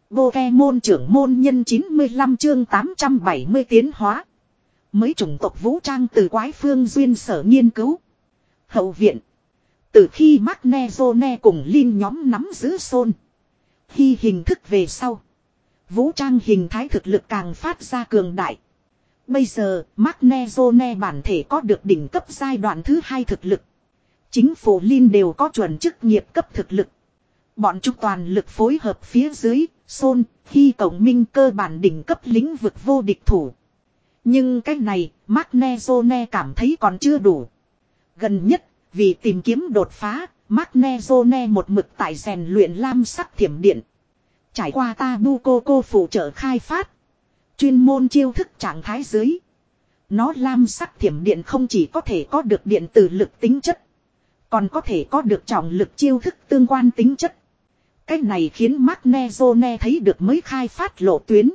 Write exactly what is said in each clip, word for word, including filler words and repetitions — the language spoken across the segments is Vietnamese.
Pokemon trưởng môn nhân chín mươi lăm chương tám trăm bảy mươi tiến hóa. Mới chủng tộc vũ trang từ quái phương duyên sở nghiên cứu. Hậu viện. Từ khi Magnezone cùng Lin nhóm nắm giữ Sol. Khi hình thức về sau. Vũ trang hình thái thực lực càng phát ra cường đại. Bây giờ Magnezone bản thể có được đỉnh cấp giai đoạn thứ hai thực lực. Chính phủ Lin đều có chuẩn chức nghiệp cấp thực lực. Bọn chúng toàn lực phối hợp phía dưới. Sol, khi cộng minh cơ bản đỉnh cấp lĩnh vực vô địch thủ. Nhưng cái này, Magnezone cảm thấy còn chưa đủ. Gần nhất, vì tìm kiếm đột phá, Magnezone một mực tại rèn luyện lam sắc thiểm điện. Trải qua Tabu Koko phụ trợ khai phát. Chuyên môn chiêu thức trạng thái dưới. Nó lam sắc thiểm điện không chỉ có thể có được điện tử lực tính chất. Còn có thể có được trọng lực chiêu thức tương quan tính chất. Cái này khiến Magnezone thấy được mới khai phát lộ tuyến.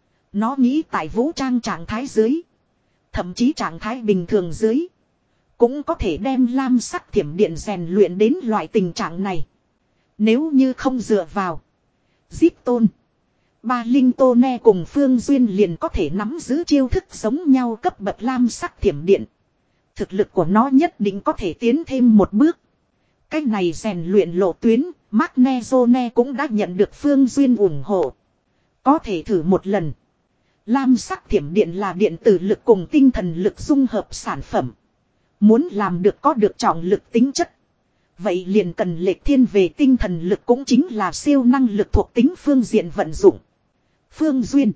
Nó nghĩ tại vũ trang trạng thái dưới. Thậm chí trạng thái bình thường dưới. Cũng có thể đem lam sắc thiểm điện rèn luyện đến loại tình trạng này. Nếu như không dựa vào. Zip tôn. Ba Linh Tô Ne cùng Phương Duyên liền có thể nắm giữ chiêu thức giống nhau cấp bậc lam sắc thiểm điện. Thực lực của nó nhất định có thể tiến thêm một bước. Cái này rèn luyện lộ tuyến. Magnezone cũng đã nhận được Phương Duyên ủng hộ. Có thể thử một lần. Lam sắc thiểm điện là điện tử lực cùng tinh thần lực dung hợp sản phẩm. Muốn làm được có được trọng lực tính chất. Vậy liền cần lệch thiên về tinh thần lực cũng chính là siêu năng lực thuộc tính phương diện vận dụng. Phương Duyên.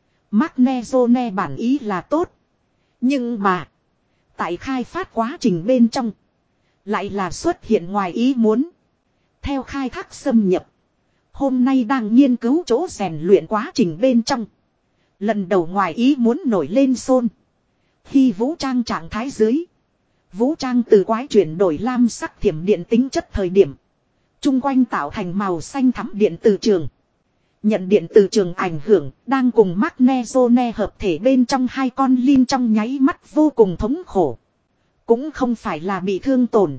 Magnezone bản ý là tốt. Nhưng mà. Tại khai phát quá trình bên trong. Lại là xuất hiện ngoài ý muốn. Theo khai thác xâm nhập. Hôm nay đang nghiên cứu chỗ rèn luyện quá trình bên trong. Lần đầu ngoài ý muốn nổi lên Sol. Khi vũ trang trạng thái dưới. Vũ trang từ quái chuyển đổi lam sắc thiểm điện tính chất thời điểm. Trung quanh tạo thành màu xanh thắm điện từ trường. Nhận điện từ trường ảnh hưởng. Đang cùng Magnezone hợp thể bên trong hai con Lin trong nháy mắt vô cùng thống khổ. Cũng không phải là bị thương tổn.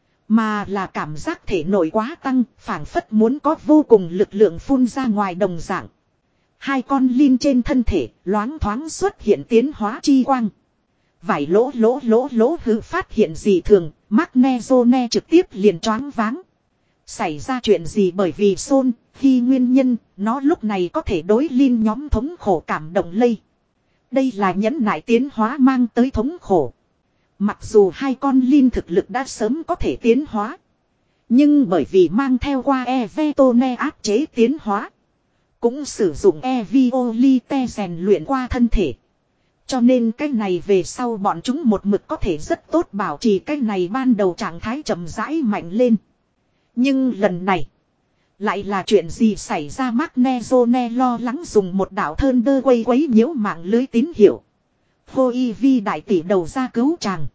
Mà là cảm giác thể nội quá tăng, phảng phất muốn có vô cùng lực lượng phun ra ngoài đồng dạng. Hai con Lin trên thân thể, loáng thoáng xuất hiện tiến hóa chi quang. Vải lỗ lỗ lỗ lỗ hư phát hiện gì thường, Magnezone trực tiếp liền choáng váng. Xảy ra chuyện gì bởi vì Sol, khi nguyên nhân, nó lúc này có thể đối Lin nhóm thống khổ cảm động lây. Đây là nhẫn nại tiến hóa mang tới thống khổ. Mặc dù hai con Lin thực lực đã sớm có thể tiến hóa. Nhưng bởi vì mang theo qua Evetone áp chế tiến hóa. Cũng sử dụng Eviolite rèn luyện qua thân thể. Cho nên cái này về sau bọn chúng một mực có thể rất tốt bảo trì cái này ban đầu trạng thái chậm rãi mạnh lên. Nhưng lần này. Lại là chuyện gì xảy ra Magnezone lo lắng dùng một đạo thơn đơ quay quấy nhiễu mạng lưới tín hiệu. Hô y vi đại tỷ đầu ra cứu chàng.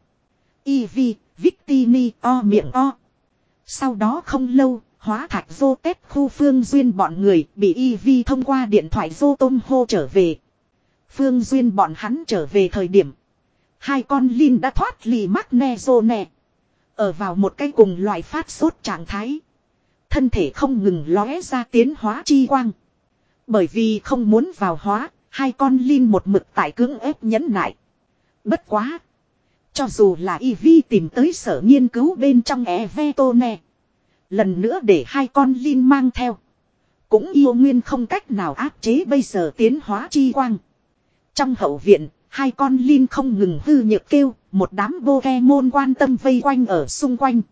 Y vi, Victini o miệng o. Sau đó không lâu, hóa thạch vô tết khu Phương Duyên bọn người bị Y vi thông qua điện thoại vô tôm hô trở về. Phương Duyên bọn hắn trở về thời điểm. Hai con Lin đã thoát ly Magnezone. Ở vào một cái cùng loại phát sốt trạng thái. Thân thể không ngừng lóe ra tiến hóa chi quang. Bởi vì không muốn vào hóa. Hai con Lin một mực tại cưỡng ép nhẫn nại. Bất quá. Cho dù là Y vi tìm tới sở nghiên cứu bên trong Evetone. Lần nữa để hai con Lin mang theo. Cũng yêu nguyên không cách nào áp chế bây giờ tiến hóa chi quang. Trong hậu viện, hai con Lin không ngừng hư nhược kêu. Một đám Pokemon quan tâm vây quanh ở xung quanh.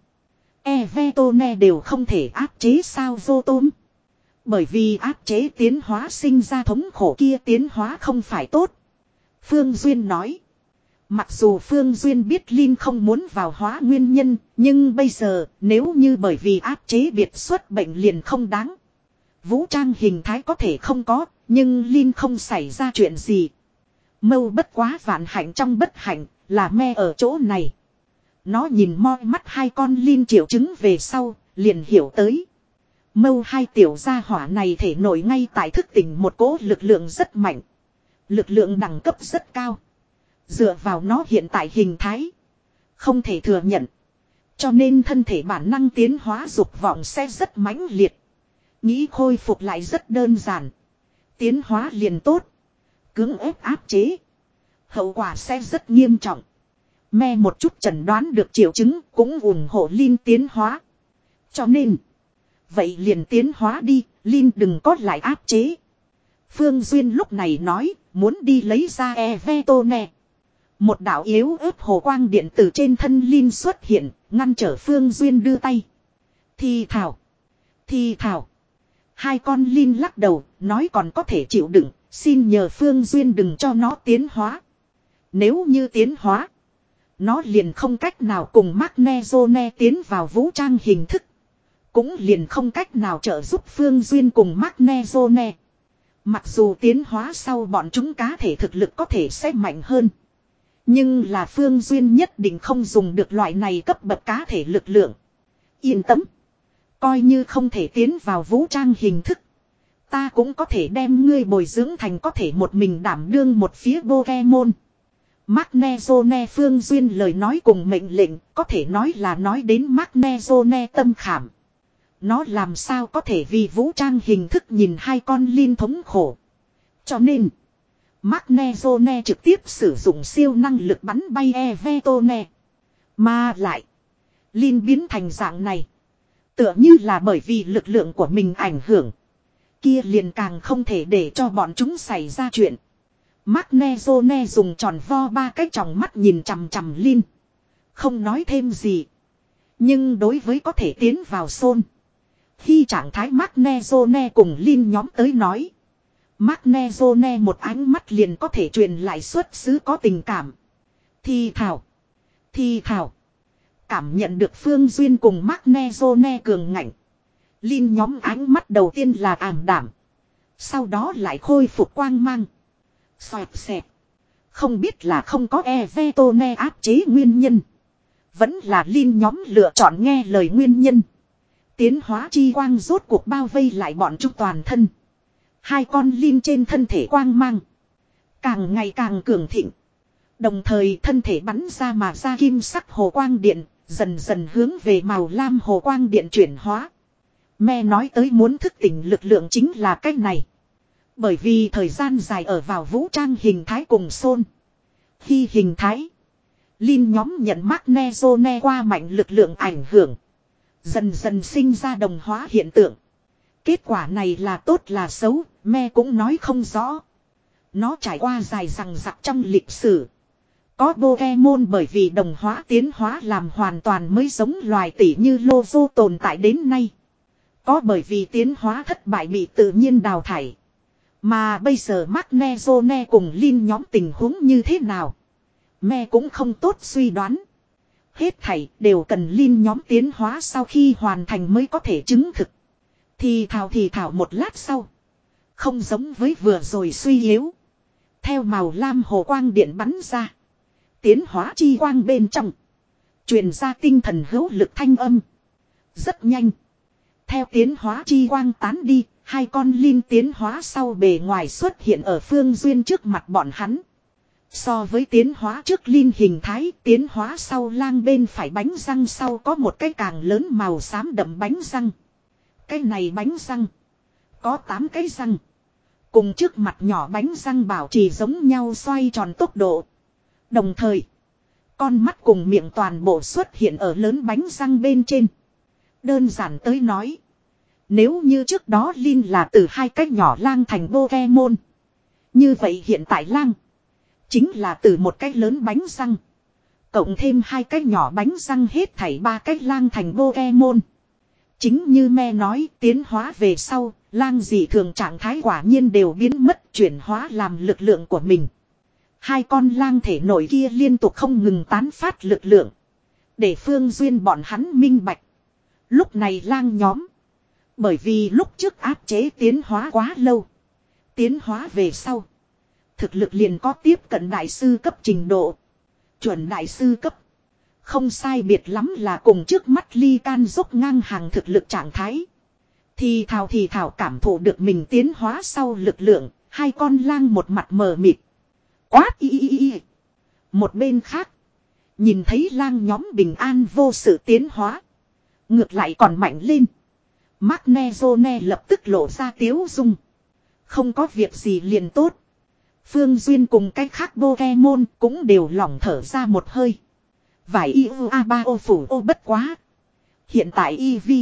Evetone đều không thể áp chế sao vô tôm. Bởi vì áp chế tiến hóa sinh ra thống khổ kia tiến hóa không phải tốt. Phương Duyên nói. Mặc dù Phương Duyên biết Lin không muốn vào hóa nguyên nhân. Nhưng bây giờ nếu như bởi vì áp chế biệt xuất bệnh liền không đáng. Vũ trang hình thái có thể không có. Nhưng Lin không xảy ra chuyện gì. Mâu bất quá vạn hạnh trong bất hạnh là me ở chỗ này. Nó nhìn moi mắt hai con Lin triệu chứng về sau liền hiểu tới. Mâu hai tiểu gia hỏa này thể nổi ngay tại thức tỉnh một cỗ lực lượng rất mạnh. Lực lượng đẳng cấp rất cao. Dựa vào nó hiện tại hình thái. Không thể thừa nhận. Cho nên thân thể bản năng tiến hóa dục vọng sẽ rất mãnh liệt. Nghĩ khôi phục lại rất đơn giản. Tiến hóa liền tốt. Cưỡng ép áp chế. Hậu quả sẽ rất nghiêm trọng. Me một chút chẩn đoán được triệu chứng cũng ủng hộ Linh tiến hóa. Cho nên. Vậy liền tiến hóa đi. Linh đừng có lại áp chế. Phương Duyên lúc này nói. Muốn đi lấy ra Evetone. Một đạo yếu ớt hồ quang điện từ trên thân Linh xuất hiện. Ngăn trở Phương Duyên đưa tay. Thì thảo. Thì thảo. Hai con Linh lắc đầu. Nói còn có thể chịu đựng. Xin nhờ Phương Duyên đừng cho nó tiến hóa. Nếu như tiến hóa. Nó liền không cách nào cùng Magnezone tiến vào vũ trang hình thức. Cũng liền không cách nào trợ giúp Phương Duyên cùng Magnezone. Mặc dù tiến hóa sau bọn chúng cá thể thực lực có thể sẽ mạnh hơn. Nhưng là Phương Duyên nhất định không dùng được loại này cấp bậc cá thể lực lượng. Yên tâm. Coi như không thể tiến vào vũ trang hình thức. Ta cũng có thể đem ngươi bồi dưỡng thành có thể một mình đảm đương một phía Pokemon. Magnezone Phương Duyên lời nói cùng mệnh lệnh có thể nói là nói đến Magnezone tâm khảm. Nó làm sao có thể vì vũ trang hình thức nhìn hai con Linh thống khổ. Cho nên Magnezone trực tiếp sử dụng siêu năng lực bắn bay Evetone. Mà lại Linh biến thành dạng này. Tựa như là bởi vì lực lượng của mình ảnh hưởng. Kia liền càng không thể để cho bọn chúng xảy ra chuyện. Magnezone dùng tròn vo ba cái tròng mắt nhìn chằm chằm Linh. Không nói thêm gì. Nhưng đối với có thể tiến vào xôn. Khi trạng thái Magnezone cùng Linh nhóm tới nói. Magnezone một ánh mắt liền có thể truyền lại xuất xứ có tình cảm. Thì thảo. Thì thảo. Cảm nhận được Phương Duyên cùng Magnezone cường ngạnh. Linh nhóm ánh mắt đầu tiên là ảm đảm. Sau đó lại khôi phục quang mang. Xoẹt xẹt. Không biết là không có Evetone áp chế nguyên nhân. Vẫn là Linh nhóm lựa chọn nghe lời nguyên nhân. Tiến hóa chi quang rốt cuộc bao vây lại bọn chúng toàn thân. Hai con Linh trên thân thể quang mang. Càng ngày càng cường thịnh. Đồng thời thân thể bắn ra mà ra kim sắc hồ quang điện. Dần dần hướng về màu lam hồ quang điện chuyển hóa. Me nói tới muốn thức tỉnh lực lượng chính là cách này. Bởi vì thời gian dài ở vào vũ trang hình thái cùng xôn. Khi hình thái. Linh nhóm nhận Magnezone qua mạnh lực lượng ảnh hưởng. Dần dần sinh ra đồng hóa hiện tượng. Kết quả này là tốt là xấu, me cũng nói không rõ. Nó trải qua dài dằng dặc trong lịch sử. Có Pokemon bởi vì đồng hóa tiến hóa làm hoàn toàn mới giống loài tỉ như Lozo tồn tại đến nay. Có bởi vì tiến hóa thất bại bị tự nhiên đào thải. Mà bây giờ Magnezone cùng Linh nhóm tình huống như thế nào? Me cũng không tốt suy đoán. Hết thảy đều cần Linh nhóm tiến hóa sau khi hoàn thành mới có thể chứng thực. Thì thảo thì thảo một lát sau. Không giống với vừa rồi suy yếu. Theo màu lam hồ quang điện bắn ra. Tiến hóa chi quang bên trong. Truyền ra tinh thần hữu lực thanh âm. Rất nhanh. Theo tiến hóa chi quang tán đi. Hai con Linh tiến hóa sau bề ngoài xuất hiện ở Phương Duyên trước mặt bọn hắn. So với tiến hóa trước Linh hình thái, tiến hóa sau lang bên phải bánh răng sau có một cái càng lớn màu xám đậm bánh răng. Cái này bánh răng có tám cái răng. Cùng trước mặt nhỏ bánh răng bảo trì giống nhau xoay tròn tốc độ. Đồng thời, con mắt cùng miệng toàn bộ xuất hiện ở lớn bánh răng bên trên. Đơn giản tới nói. Nếu như trước đó Linh là từ hai cái nhỏ lang thành Pokemon. Như vậy hiện tại lang chính là từ một cái lớn bánh răng. Cộng thêm hai cái nhỏ bánh răng hết thảy ba cái lang thành Pokemon. Chính như me nói tiến hóa về sau, lang dị thường trạng thái quả nhiên đều biến mất chuyển hóa làm lực lượng của mình. Hai con lang thể nội kia liên tục không ngừng tán phát lực lượng. Để Phương Duyên bọn hắn minh bạch. Lúc này lang nhóm. Bởi vì lúc trước áp chế tiến hóa quá lâu. Tiến hóa về sau. Thực lực liền có tiếp cận đại sư cấp trình độ. Chuẩn đại sư cấp. Không sai biệt lắm là cùng trước mắt Ly Can dốc ngang hàng thực lực trạng thái. Thì thảo thì thảo cảm thụ được mình tiến hóa sau lực lượng. Hai con lang một mặt mờ mịt. Quát y y y. Một bên khác. Nhìn thấy lang nhóm bình an vô sự tiến hóa. Ngược lại còn mạnh lên. Magnezone lập tức lộ ra tiếu dung. Không có việc gì liền tốt. Phương Duyên cùng cái khác Pokemon cũng đều lỏng thở ra một hơi. Vài yêu a ba ô phủ ô bất quá. Hiện tại Eevee,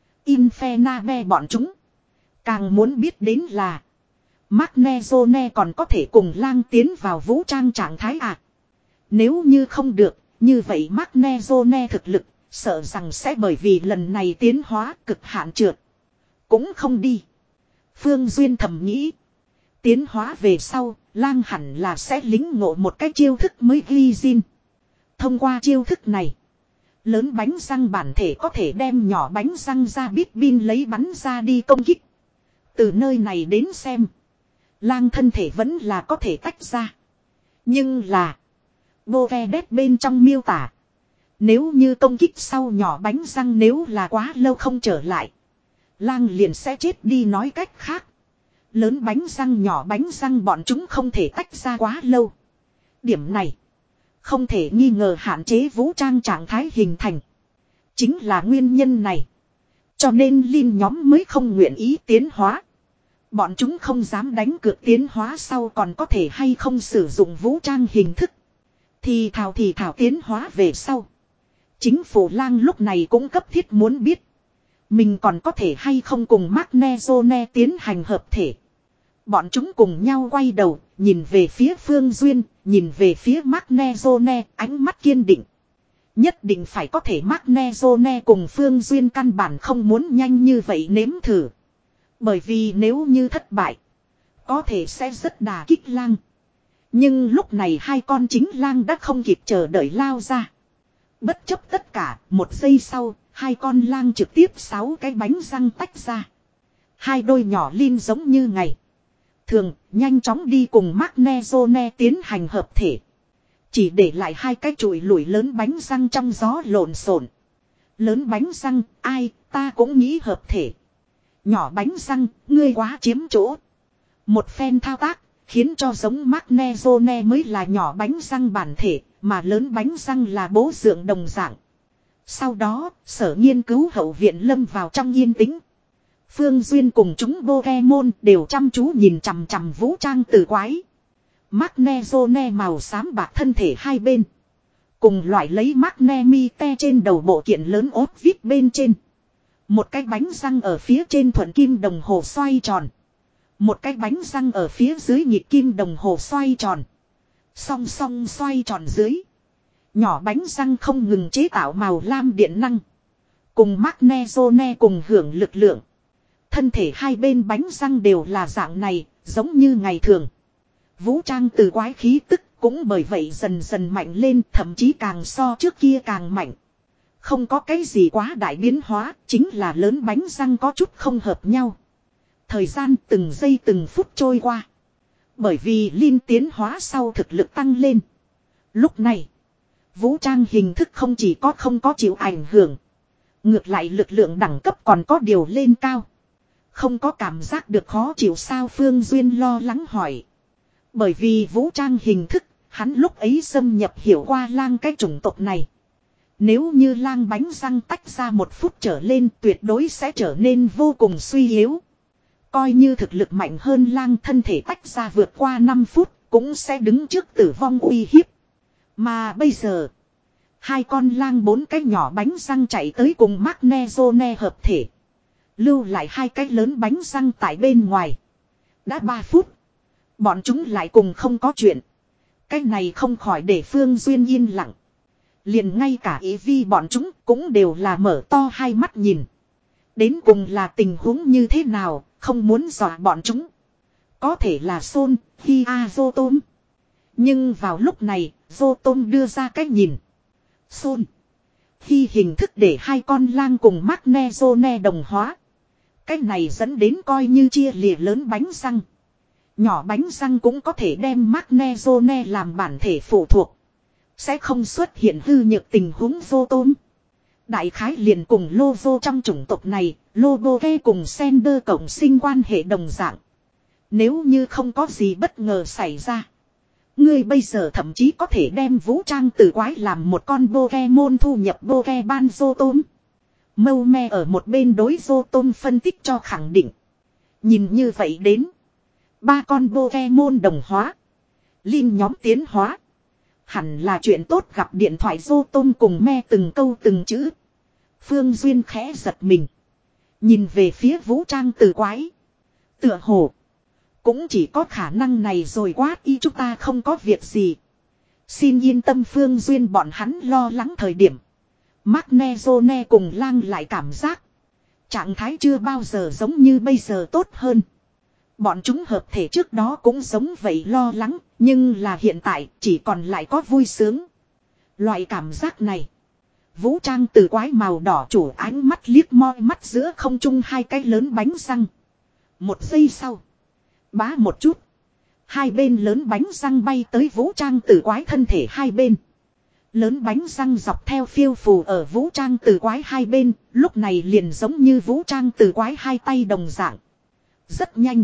Infernape bọn chúng càng muốn biết đến là Magnezone còn có thể cùng lang tiến vào vũ trang trạng thái à. Nếu như không được, như vậy Magnezone thực lực sợ rằng sẽ bởi vì lần này tiến hóa cực hạn trượt. Cũng không đi. Phương Duyên thầm nghĩ. Tiến hóa về sau, lang hẳn là sẽ lính ngộ một cái chiêu thức mới ghi zin. Thông qua chiêu thức này, lớn bánh răng bản thể có thể đem nhỏ bánh răng ra bít bin lấy bắn ra đi công kích. Từ nơi này đến xem, lang thân thể vẫn là có thể tách ra. Nhưng là Pokédex bên trong miêu tả, nếu như công kích sau nhỏ bánh răng nếu là quá lâu không trở lại, lang liền sẽ chết đi. Nói cách khác, lớn bánh răng nhỏ bánh răng bọn chúng không thể tách ra quá lâu. Điểm này không thể nghi ngờ hạn chế vũ trang trạng thái hình thành. Chính là nguyên nhân này, cho nên Linh nhóm mới không nguyện ý tiến hóa. Bọn chúng không dám đánh cược tiến hóa sau còn có thể hay không sử dụng vũ trang hình thức. Thì thảo thì thảo tiến hóa về sau, chính phủ lang lúc này cũng cấp thiết muốn biết mình còn có thể hay không cùng Magnezone tiến hành hợp thể. Bọn chúng cùng nhau quay đầu, nhìn về phía Phương Duyên, nhìn về phía Magnezone, ánh mắt kiên định. Nhất định phải có thể. Magnezone cùng Phương Duyên căn bản không muốn nhanh như vậy nếm thử. Bởi vì nếu như thất bại, có thể sẽ rất đả kích lang. Nhưng lúc này hai con chính lang đã không kịp chờ đợi lao ra. Bất chấp tất cả, một giây sau, hai con lang trực tiếp sáu cái bánh răng tách ra. Hai đôi nhỏ Linh giống như ngày thường, nhanh chóng đi cùng Magnezone tiến hành hợp thể. Chỉ để lại hai cái chùi lủi lớn bánh răng trong gió lộn xộn. Lớn bánh răng, ai, ta cũng nghĩ hợp thể. Nhỏ bánh răng, ngươi quá chiếm chỗ. Một phen thao tác, khiến cho giống Magnezone mới là nhỏ bánh răng bản thể, mà lớn bánh răng là bố dượng đồng dạng. Sau đó, sở nghiên cứu hậu viện lâm vào trong yên tĩnh. Phương Duyên cùng chúng Pokemon đều chăm chú nhìn chằm chằm vũ trang tử quái. Magnezone màu xám bạc thân thể hai bên, cùng loại lấy Magnemite trên đầu bộ kiện lớn ốp vít bên trên. Một cái bánh răng ở phía trên thuận kim đồng hồ xoay tròn. Một cái bánh răng ở phía dưới nhịp kim đồng hồ xoay tròn. Song song xoay tròn dưới, nhỏ bánh răng không ngừng chế tạo màu lam điện năng. Cùng Magnezone cùng hưởng lực lượng. Thân thể hai bên bánh răng đều là dạng này, giống như ngày thường. Vũ trang từ quái khí tức cũng bởi vậy dần dần mạnh lên, thậm chí càng so trước kia càng mạnh. Không có cái gì quá đại biến hóa, chính là lớn bánh răng có chút không hợp nhau. Thời gian từng giây từng phút trôi qua. Bởi vì Linh tiến hóa sau thực lực tăng lên. Lúc này, vũ trang hình thức không chỉ có không có chịu ảnh hưởng. Ngược lại lực lượng đẳng cấp còn có điều lên cao. Không có cảm giác được khó chịu sao? Phương Duyên lo lắng hỏi. Bởi vì vũ trang hình thức, hắn lúc ấy xâm nhập hiểu qua lang cái chủng tộc này. Nếu như lang bánh răng tách ra một phút trở lên, tuyệt đối sẽ trở nên vô cùng suy yếu. Coi như thực lực mạnh hơn lang thân thể tách ra vượt qua năm phút, cũng sẽ đứng trước tử vong uy hiếp. Mà bây giờ, hai con lang bốn cái nhỏ bánh răng chạy tới cùng Magnezone hợp thể. Lưu lại hai cái lớn bánh răng tại bên ngoài. Đã ba phút, bọn chúng lại cùng không có chuyện. Cái này không khỏi để Phương Duyên yên lặng. Liền ngay cả Eevee bọn chúng cũng đều là mở to hai mắt nhìn. Đến cùng là tình huống như thế nào, không muốn dọa bọn chúng. Có thể là Son, Hi A Zotom. Nhưng vào lúc này, Zotom đưa ra cái nhìn. Son, Hi hình thức để hai con lang cùng Magnezone đồng hóa. Cái này dẫn đến coi như chia lìa lớn bánh răng. Nhỏ bánh răng cũng có thể đem Magnezone làm bản thể phụ thuộc. Sẽ không xuất hiện hư nhược tình huống vô tôm. Đại khái liền cùng Lovo trong chủng tộc này, Loboke cùng Sender cộng sinh quan hệ đồng dạng. Nếu như không có gì bất ngờ xảy ra, ngươi bây giờ thậm chí có thể đem vũ trang tử quái làm một con Pokemon thu nhập Pokeban Zotom. Mâu me ở một bên đối Rotom phân tích cho khẳng định. Nhìn như vậy đến. Ba con Pokemon đồng hóa. Linh nhóm tiến hóa. Hẳn là chuyện tốt gặp điện thoại Rotom cùng me từng câu từng chữ. Phương Duyên khẽ giật mình. Nhìn về phía vũ trang từ quái. Tựa hồ. Cũng chỉ có khả năng này rồi quát y chúng ta không có việc gì. Xin yên tâm Phương Duyên bọn hắn lo lắng thời điểm. Magnezone cùng lang lại cảm giác. Trạng thái chưa bao giờ giống như bây giờ tốt hơn. Bọn chúng hợp thể trước đó cũng giống vậy lo lắng. Nhưng là hiện tại chỉ còn lại có vui sướng. Loại cảm giác này. Vũ trang từ quái màu đỏ chủ ánh mắt liếc moi mắt giữa không trung hai cái lớn bánh răng. Một giây sau. Bá một chút. Hai bên lớn bánh răng bay tới vũ trang từ quái thân thể hai bên. Lớn bánh răng dọc theo phiêu phù ở vũ trang từ quái hai bên. Lúc này liền giống như vũ trang từ quái hai tay đồng dạng. Rất nhanh.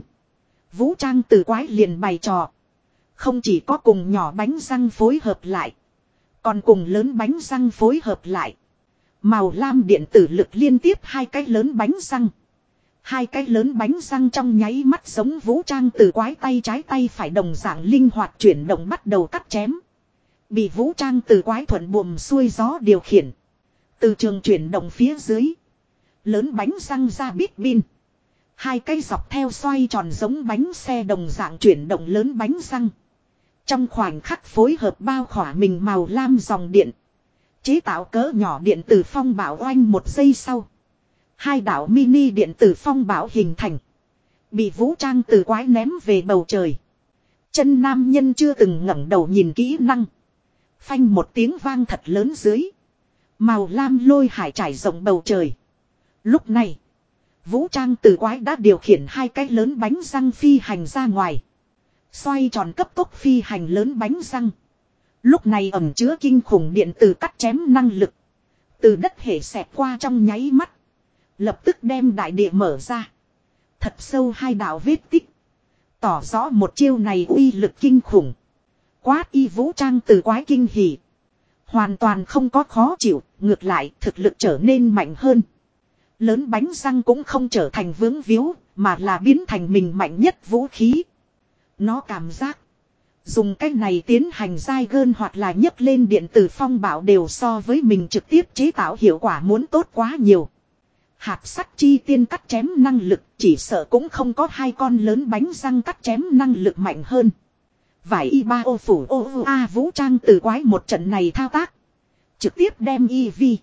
Vũ trang từ quái liền bày trò. Không chỉ có cùng nhỏ bánh răng phối hợp lại. Còn cùng lớn bánh răng phối hợp lại. Màu lam điện tử lực liên tiếp hai cái lớn bánh răng. Hai cái lớn bánh răng trong nháy mắt giống vũ trang từ quái tay trái tay phải đồng dạng linh hoạt chuyển động bắt đầu cắt chém. Bị vũ trang từ quái thuận buồm xuôi gió điều khiển. Từ trường chuyển động phía dưới. Lớn bánh răng ra bít bin. Hai cây dọc theo xoay tròn giống bánh xe đồng dạng chuyển động lớn bánh răng. Trong khoảnh khắc phối hợp bao khỏa mình màu lam dòng điện. Chế tạo cỡ nhỏ điện tử phong bảo oanh một giây sau. Hai đảo mini điện tử phong bảo hình thành. Bị vũ trang từ quái ném về bầu trời. Chân nam nhân chưa từng ngẩng đầu nhìn kỹ năng. Phanh một tiếng vang thật lớn dưới. Màu lam lôi hải trải rộng bầu trời. Lúc này. Vũ trang từ quái đã điều khiển hai cái lớn bánh răng phi hành ra ngoài. Xoay tròn cấp tốc phi hành lớn bánh răng. Lúc này ẩn chứa kinh khủng điện từ cắt chém năng lực. Từ đất hệ xẹt qua trong nháy mắt. Lập tức đem đại địa mở ra. Thật sâu hai đạo vết tích. Tỏ rõ một chiêu này uy lực kinh khủng. Quát y vũ trang từ quái kinh hỉ. Hoàn toàn không có khó chịu. Ngược lại thực lực trở nên mạnh hơn. Lớn bánh răng cũng không trở thành vướng víu. Mà là biến thành mình mạnh nhất vũ khí. Nó cảm giác. Dùng cách này tiến hành dai gơn hoặc là nhấc lên điện tử phong bảo đều so với mình trực tiếp chế tạo hiệu quả muốn tốt quá nhiều. Hạt sắt chi tiên cắt chém năng lực chỉ sợ cũng không có hai con lớn bánh răng cắt chém năng lực mạnh hơn. Vải y ba ô phủ ô ô a vũ trang từ quái một trận này thao tác. Trực tiếp đem y vi.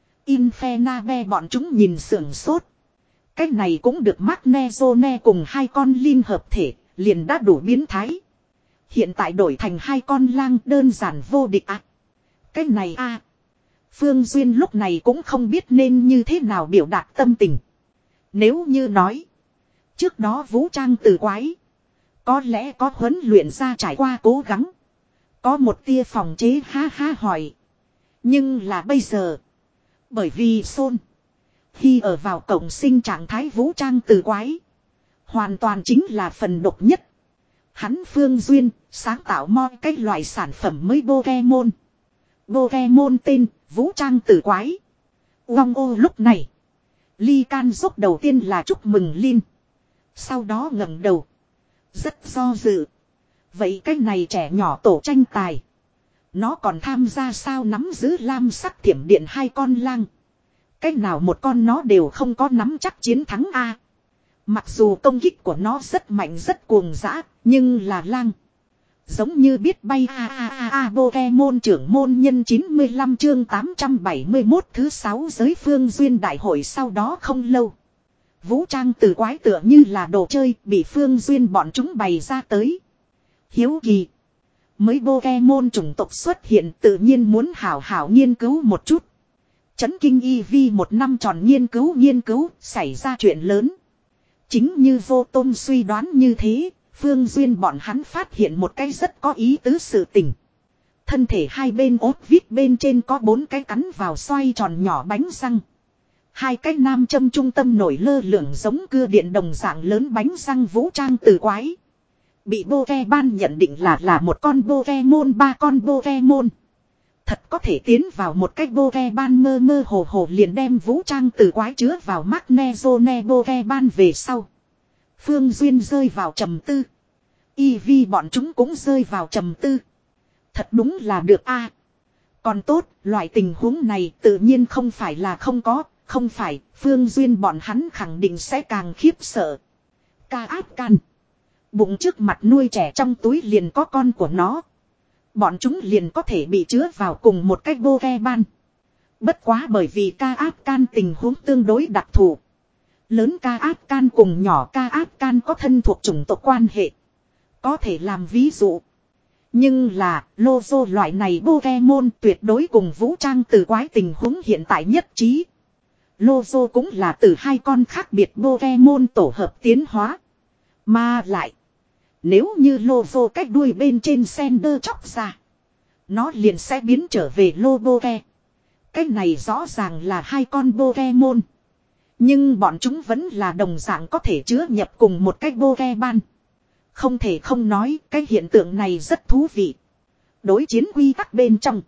Infenabe bọn chúng nhìn sưởng sốt. Cách này cũng được Magnezone cùng hai con linh hợp thể, liền đã đủ biến thái. Hiện tại đổi thành hai con lang đơn giản vô địch ạ. À. Cách này a à. Phương Duyên lúc này cũng không biết nên như thế nào biểu đạt tâm tình. Nếu như nói. Trước đó vũ trang từ quái. Có lẽ có huấn luyện ra trải qua cố gắng. Có một tia phòng chế ha ha hỏi. Nhưng là bây giờ. Bởi vì Sôn. Khi ở vào cổng sinh trạng thái vũ trang từ quái. Hoàn toàn chính là phần độc nhất. Hắn Phương Duyên sáng tạo moi cái loại sản phẩm mới Pokemon. Pokemon tên vũ trang từ quái. Uong ô lúc này. Ly Can dốc đầu tiên là chúc mừng Linh. Sau đó ngẩng đầu. Rất do dự. Vậy cái này trẻ nhỏ tổ tranh tài. Nó còn tham gia sao nắm giữ lam sắc thiểm điện hai con lang. Cách nào một con nó đều không có nắm chắc chiến thắng A. Mặc dù công kích của nó rất mạnh rất cuồng dã, nhưng là lang. Giống như biết bay a a a a Pokemon trưởng môn nhân chín mươi lăm chương tám trăm bảy mươi mốt thứ sáu giới Phương Duyên đại hội sau đó không lâu. Vũ trang từ quái tựa như là đồ chơi bị Phương Duyên bọn chúng bày ra tới. Hiếu kỳ. Mới Pokemon chủng tộc xuất hiện tự nhiên muốn hảo hảo nghiên cứu một chút. Chấn kinh y vi một năm tròn nghiên cứu nghiên cứu xảy ra chuyện lớn. Chính như vô tôm suy đoán như thế, Phương Duyên bọn hắn phát hiện một cái rất có ý tứ sự tình. Thân thể hai bên ốt vít bên trên có bốn cái cắn vào xoay tròn nhỏ bánh răng. Hai cái nam châm trung tâm nổi lơ lửng giống cưa điện đồng dạng lớn bánh răng vũ trang từ quái. Bị Pokemon nhận định là là một con Pokemon ba con Pokemon. thật có thể tiến vào một cách Pokemon mơ mơ hồ hồ liền đem vũ trang từ quái chứa vào Magnezone Pokemon về sau. Phương Duyên rơi vào trầm tư. Eevee bọn chúng cũng rơi vào trầm tư. Thật đúng là được a. Còn tốt, loại tình huống này tự nhiên không phải là không có, không phải, Phương Duyên bọn hắn khẳng định sẽ càng khiếp sợ. Ca áp can. Bụng trước mặt nuôi trẻ trong túi liền có con của nó. Bọn chúng liền có thể bị chứa vào cùng một cách Pokemon. Bất quá bởi vì ca áp can tình huống tương đối đặc thù. Lớn ca áp can cùng nhỏ ca áp can có thân thuộc chủng tộc quan hệ. Có thể làm ví dụ. Nhưng là, Lozo loại này Pokemon tuyệt đối cùng vũ trang từ quái tình huống hiện tại nhất trí. Lozo cũng là từ hai con khác biệt Pokemon tổ hợp tiến hóa. Mà lại, nếu như Lozo cách đuôi bên trên Sender chóc ra, nó liền sẽ biến trở về Loboke. Cái này rõ ràng là hai con Pokemon. Nhưng bọn chúng vẫn là đồng dạng có thể chứa nhập cùng một cách Pokemon. Không thể không nói cái hiện tượng này rất thú vị. Đối chiến quy tắc bên trong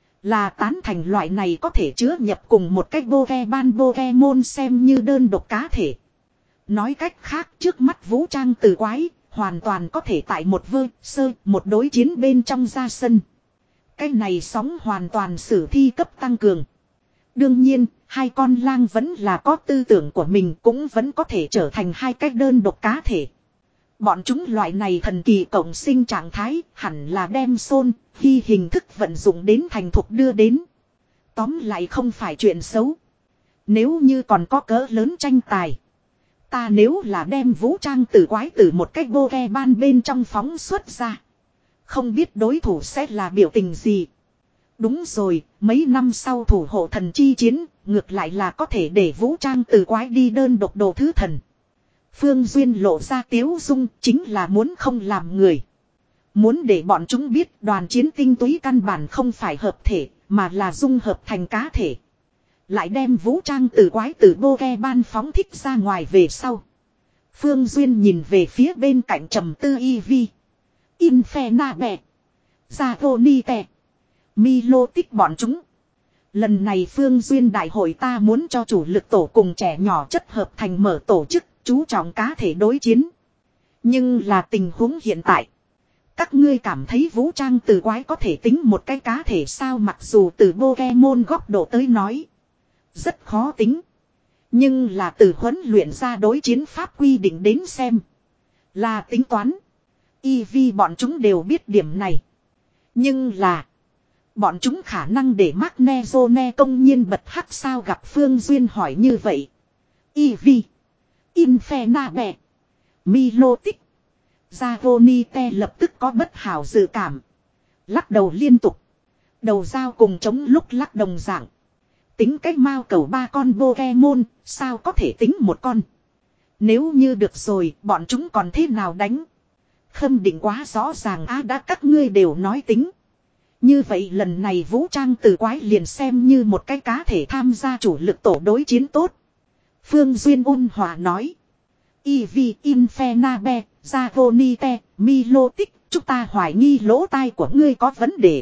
là tán thành loại này có thể chứa nhập cùng một cách Pokemon Pokemon xem như đơn độc cá thể. Nói cách khác trước mắt vũ trang từ quái hoàn toàn có thể tại một vơ sơ một đối chiến bên trong ra sân. Cái này sóng hoàn toàn sử thi cấp tăng cường. Đương nhiên, hai con lang vẫn là có tư tưởng của mình cũng vẫn có thể trở thành hai cách đơn độc cá thể. Bọn chúng loại này thần kỳ cộng sinh trạng thái hẳn là đem xôn, khi hình thức vận dụng đến thành thục đưa đến. Tóm lại không phải chuyện xấu. Nếu như còn có cỡ lớn tranh tài. Ta nếu là đem vũ trang từ quái từ một cách Pokemon bên trong phóng xuất ra. Không biết đối thủ sẽ là biểu tình gì. Đúng rồi, mấy năm sau thủ hộ thần chi chiến, ngược lại là có thể để vũ trang từ quái đi đơn độc đồ thứ thần. Phương Duyên lộ ra tiếu dung chính là muốn không làm người. Muốn để bọn chúng biết đoàn chiến tinh túy căn bản không phải hợp thể, mà là dung hợp thành cá thể. Lại đem vũ trang từ quái từ Pokemon phóng thích ra ngoài về sau. Phương Duyên nhìn về phía bên cạnh trầm tư Eevee. Infernape. Zagonite. Milotic bọn chúng. Lần này Phương Duyên đại hội ta muốn cho chủ lực tổ cùng trẻ nhỏ chất hợp thành mở tổ chức, chú trọng cá thể đối chiến. Nhưng là tình huống hiện tại. Các ngươi cảm thấy vũ trang từ quái có thể tính một cái cá thể sao, mặc dù từ Pokemon góc độ tới nói. Rất khó tính. Nhưng là từ huấn luyện ra đối chiến pháp quy định đến xem. Là tính toán. Eevee bọn chúng đều biết điểm này. Nhưng là. Bọn chúng khả năng để Magnezone công nhiên bật hắc sao, gặp Phương Duyên hỏi như vậy. Eevee. Infernape. Milotic. Zagonite lập tức có bất hảo dự cảm. Lắc đầu liên tục. Đầu dao cùng chống lúc lắc đồng dạng. Tính cách mao cầu ba con Pokemon, sao có thể tính một con. Nếu như được rồi, bọn chúng còn thế nào đánh. Khâm định quá rõ ràng á, đã các ngươi đều nói tính. Như vậy lần này vũ trang từ quái liền xem như một cái cá thể tham gia chủ lực tổ đối chiến tốt. Phương Duyên ôn hòa nói. Eevee, Infernape, Zagonite, Milotic, chúng ta hoài nghi lỗ tai của ngươi có vấn đề.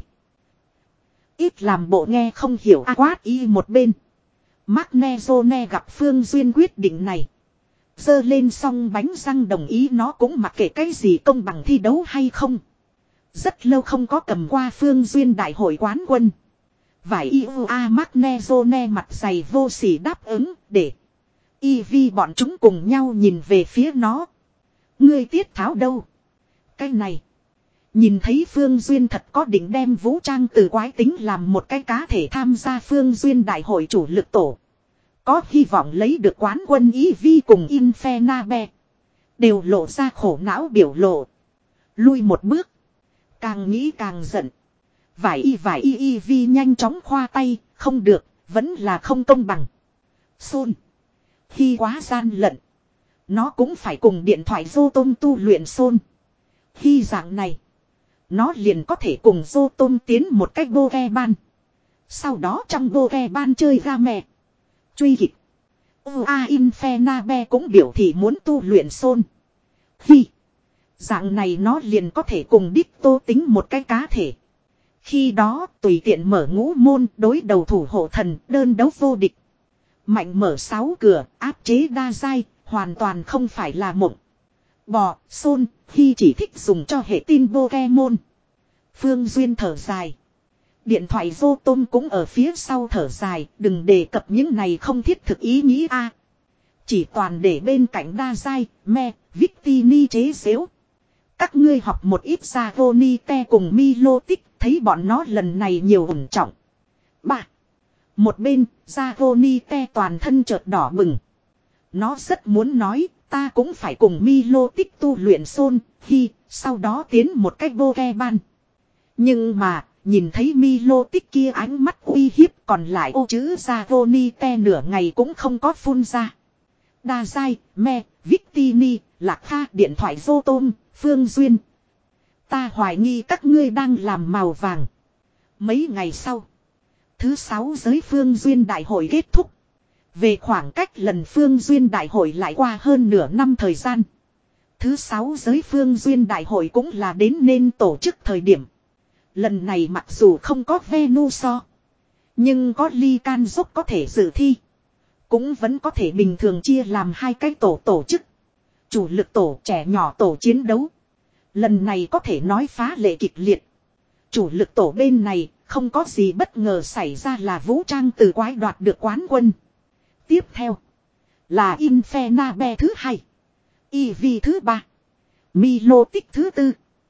Ít làm bộ nghe không hiểu a quát y một bên. Magnezone gặp Phương Duyên quyết định này. Giơ lên xong bánh răng đồng ý, nó cũng mặc kệ cái gì công bằng thi đấu hay không. Rất lâu không có cầm qua Phương Duyên đại hội quán quân. Vài yêu a Magnezone mặt dày vô sỉ đáp ứng để Eevee bọn chúng cùng nhau nhìn về phía nó. Ngươi tiết tháo đâu? Cái này. Nhìn thấy Phương Duyên thật có định đem vũ trang từ quái tính làm một cái cá thể tham gia Phương Duyên đại hội chủ lực tổ. Có hy vọng lấy được quán quân Eevee cùng Infernape. Đều lộ ra khổ não biểu lộ. Lui một bước. Càng nghĩ càng giận. Vải y vải y Eevee nhanh chóng khoa tay. Không được, vẫn là không công bằng. Xôn. Khi quá gian lận. Nó cũng phải cùng điện thoại dô tôm tu luyện xôn. Khi dạng này. Nó liền có thể cùng dô tôm tiến một cách Pokemon. Sau đó trong Pokemon chơi ra mẹ. Truy kịch. Ua Infernape cũng biểu thị muốn tu luyện xôn. Khi. Dạng này nó liền có thể cùng Ditto tính một cái cá thể. Khi đó tùy tiện mở ngũ môn đối đầu thủ hộ thần đơn đấu vô địch. Mạnh mở sáu cửa áp chế đa giai hoàn toàn không phải là mộng. Bò, Xôn, Hy chỉ thích dùng cho hệ tin Pokemon. Phương Duyên thở dài. Điện thoại vô tôm cũng ở phía sau thở dài, đừng đề cập những này không thiết thực ý nghĩ a. Chỉ toàn để bên cạnh đa giai, me, Victini chế xếu. Các ngươi học một ít Zagonite cùng Milotic, thấy bọn nó lần này nhiều ổn trọng. Ba. Một bên, Zagonite toàn thân chợt đỏ bừng. Nó rất muốn nói, ta cũng phải cùng Milotic tu luyện Xôn, Hy, sau đó tiến một cách Pokemon. Nhưng mà, nhìn thấy Milotic kia ánh mắt uy hiếp còn lại ô chữ Zagonite nửa ngày cũng không có phun ra. Đa giai, me, Victini, Lạc Kha điện thoại vô tôm, Phương Duyên. Ta hoài nghi các ngươi đang làm màu vàng. Mấy ngày sau, thứ sáu giới Phương Duyên đại hội kết thúc. Về khoảng cách lần Phương Duyên đại hội lại qua hơn nửa năm thời gian. Thứ sáu giới Phương Duyên đại hội cũng là đến nên tổ chức thời điểm. Lần này mặc dù không có Venusaur, nhưng có Ly Can Dốc có thể dự thi. Cũng vẫn có thể bình thường chia làm hai cái tổ tổ chức. Chủ lực tổ trẻ nhỏ tổ chiến đấu. Lần này có thể nói phá lệ kịch liệt. Chủ lực tổ bên này không có gì bất ngờ xảy ra là Vũ Trang từ quái đoạt được quán quân. Tiếp theo là Infernabe thứ hai, Eevee thứ ba, Milotic thứ tư,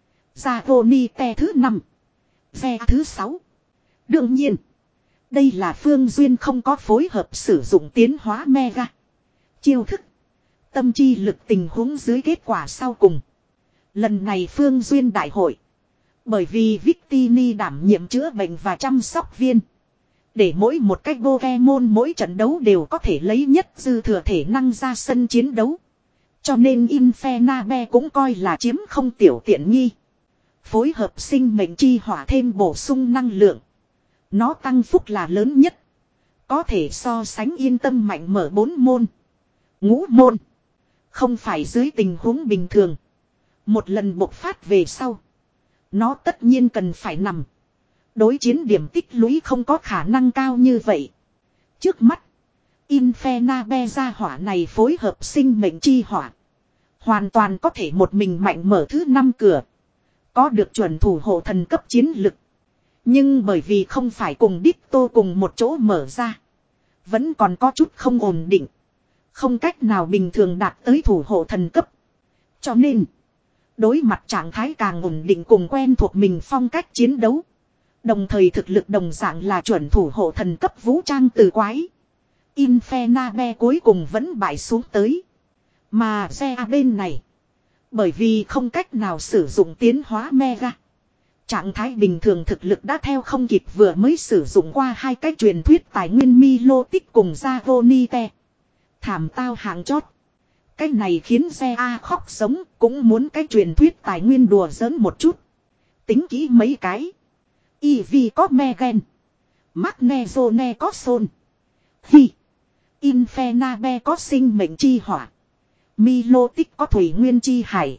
Zagonite thứ năm, Ve thứ sáu. Đương nhiên, đây là Phương Duyên không có phối hợp sử dụng tiến hóa Mega chiêu thức, tâm chi lực tình huống dưới kết quả sau cùng. Lần này Phương Duyên đại hội, bởi vì Victini đảm nhiệm chữa bệnh và chăm sóc viên, để mỗi một cách Pokemon mỗi trận đấu đều có thể lấy nhất dư thừa thể năng ra sân chiến đấu. Cho nên Infernabe cũng coi là chiếm không tiểu tiện nghi. Phối hợp sinh mệnh chi hỏa thêm bổ sung năng lượng. Nó tăng phúc là lớn nhất. Có thể so sánh yên tâm mạnh mở bốn môn. Ngũ môn. Không phải dưới tình huống bình thường. Một lần bộc phát về sau. Nó tất nhiên cần phải nằm. Đối chiến điểm tích lũy không có khả năng cao như vậy. Trước mắt, Infernabe ra hỏa này phối hợp sinh mệnh chi hỏa. Hoàn toàn có thể một mình mạnh mở thứ năm cửa. Có được chuẩn thủ hộ thần cấp chiến lực. Nhưng bởi vì không phải cùng Ditto cùng một chỗ mở ra. Vẫn còn có chút không ổn định. Không cách nào bình thường đạt tới thủ hộ thần cấp. Cho nên, đối mặt trạng thái càng ổn định cùng quen thuộc mình phong cách chiến đấu. Đồng thời thực lực đồng dạng là chuẩn thủ hộ thần cấp Vũ Trang từ quái. Infernabe cuối cùng vẫn bại xuống tới. Mà Ze bên này, bởi vì không cách nào sử dụng tiến hóa Mega, trạng thái bình thường thực lực đã theo không kịp, vừa mới sử dụng qua hai cái truyền thuyết tài nguyên Milotic cùng Zagonite. Thảm tao hạng chót. Cái này khiến Ze khóc sống, cũng muốn cái truyền thuyết tài nguyên đùa giỡn một chút. Tính kỹ mấy cái. Eevee có Megan, Magnezone có Xôn, Hy, Infernabe có sinh mệnh chi hỏa, Milotic có thủy nguyên chi hải,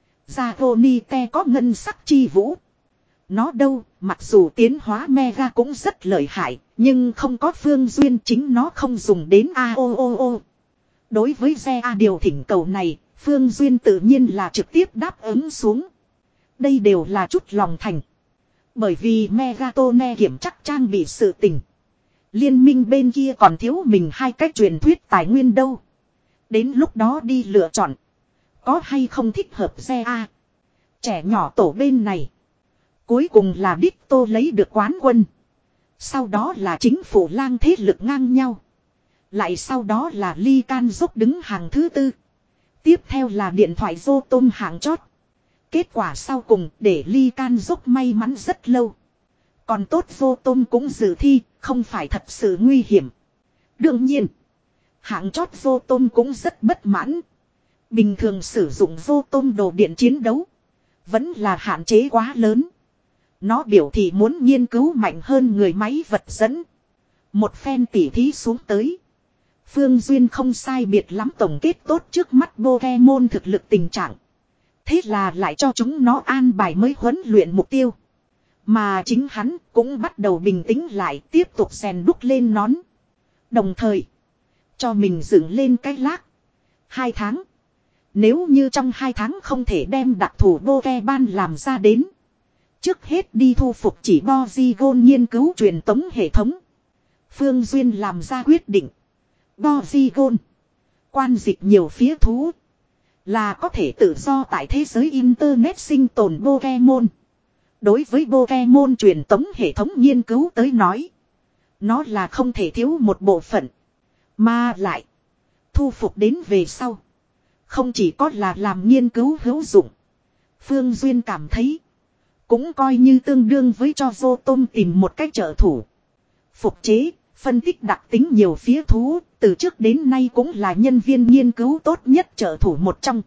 Zagonite có ngân sắc chi vũ. Nó đâu, mặc dù tiến hóa Mega cũng rất lợi hại, nhưng không có Phương Duyên chính nó không dùng đến a o o o. Đối với Ze điều thỉnh cầu này, Phương Duyên tự nhiên là trực tiếp đáp ứng xuống. Đây đều là chút lòng thành. Bởi vì Megatone kiểm chắc trang bị sự tình. Liên minh bên kia còn thiếu mình hai cách truyền thuyết tài nguyên đâu. Đến lúc đó đi lựa chọn. Có hay không thích hợp Ze. Trẻ nhỏ tổ bên này. Cuối cùng là Ditto lấy được quán quân. Sau đó là chính phủ lang thế lực ngang nhau. Lại sau đó là Ly Can Dốc đứng hàng thứ tư. Tiếp theo là điện thoại vô tôm hạng chót. Kết quả sau cùng để Ly Can Dốc may mắn rất lâu. Còn tốt vô tôm cũng dự thi, không phải thật sự nguy hiểm. Đương nhiên, hạng chót vô tôm cũng rất bất mãn. Bình thường sử dụng vô tôm đồ điện chiến đấu, vẫn là hạn chế quá lớn. Nó biểu thị muốn nghiên cứu mạnh hơn người máy vật dẫn. Một phen tỉ thí xuống tới. Phương Duyên không sai biệt lắm tổng kết tốt trước mắt Pokemon thực lực tình trạng. Thế là lại cho chúng nó an bài mới huấn luyện mục tiêu. Mà chính hắn cũng bắt đầu bình tĩnh lại, tiếp tục rèn đúc lên nón. Đồng thời, cho mình dựng lên cái lác. Hai tháng. Nếu như trong hai tháng không thể đem đặc thủ Pokemon làm ra đến. Trước hết đi thu phục chỉ Porygon nghiên cứu truyền tống hệ thống. Phương Duyên làm ra quyết định. Porygon. Quan dịch nhiều phía thú. Là có thể tự do tại thế giới Internet sinh tồn Pokemon. Đối với Pokemon truyền tống hệ thống nghiên cứu tới nói. Nó là không thể thiếu một bộ phận. Mà lại. Thu phục đến về sau. Không chỉ có là làm nghiên cứu hữu dụng. Phương Duyên cảm thấy. Cũng coi như tương đương với cho Rotom tìm một cách trợ thủ. Phục chế, phân tích đặc tính nhiều phía thú. Từ trước đến nay cũng là nhân viên nghiên cứu tốt nhất trợ thủ một trong.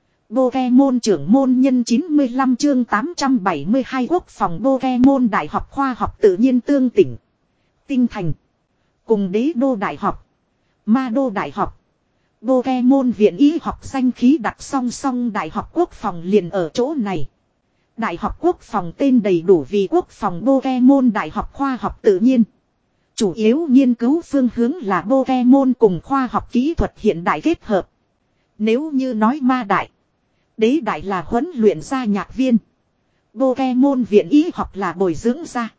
Pokemon trưởng môn nhân chín mươi lăm chương tám trăm bảy mươi hai quốc phòng Pokemon Đại học Khoa học Tự nhiên Tương Tỉnh. Tinh Thành. Cùng Đế Đô Đại học. Ma Đô Đại học. Pokemon viện y học danh khí đặt song song Đại học Quốc phòng liền ở chỗ này. Đại học Quốc phòng tên đầy đủ vì Quốc phòng Pokemon Đại học Khoa học Tự nhiên. Chủ yếu nghiên cứu phương hướng là Pokemon cùng khoa học kỹ thuật hiện đại kết hợp. Nếu như nói ma đại. Đế đại là huấn luyện ra nhạc viên. Pokemon viện y học là bồi dưỡng ra.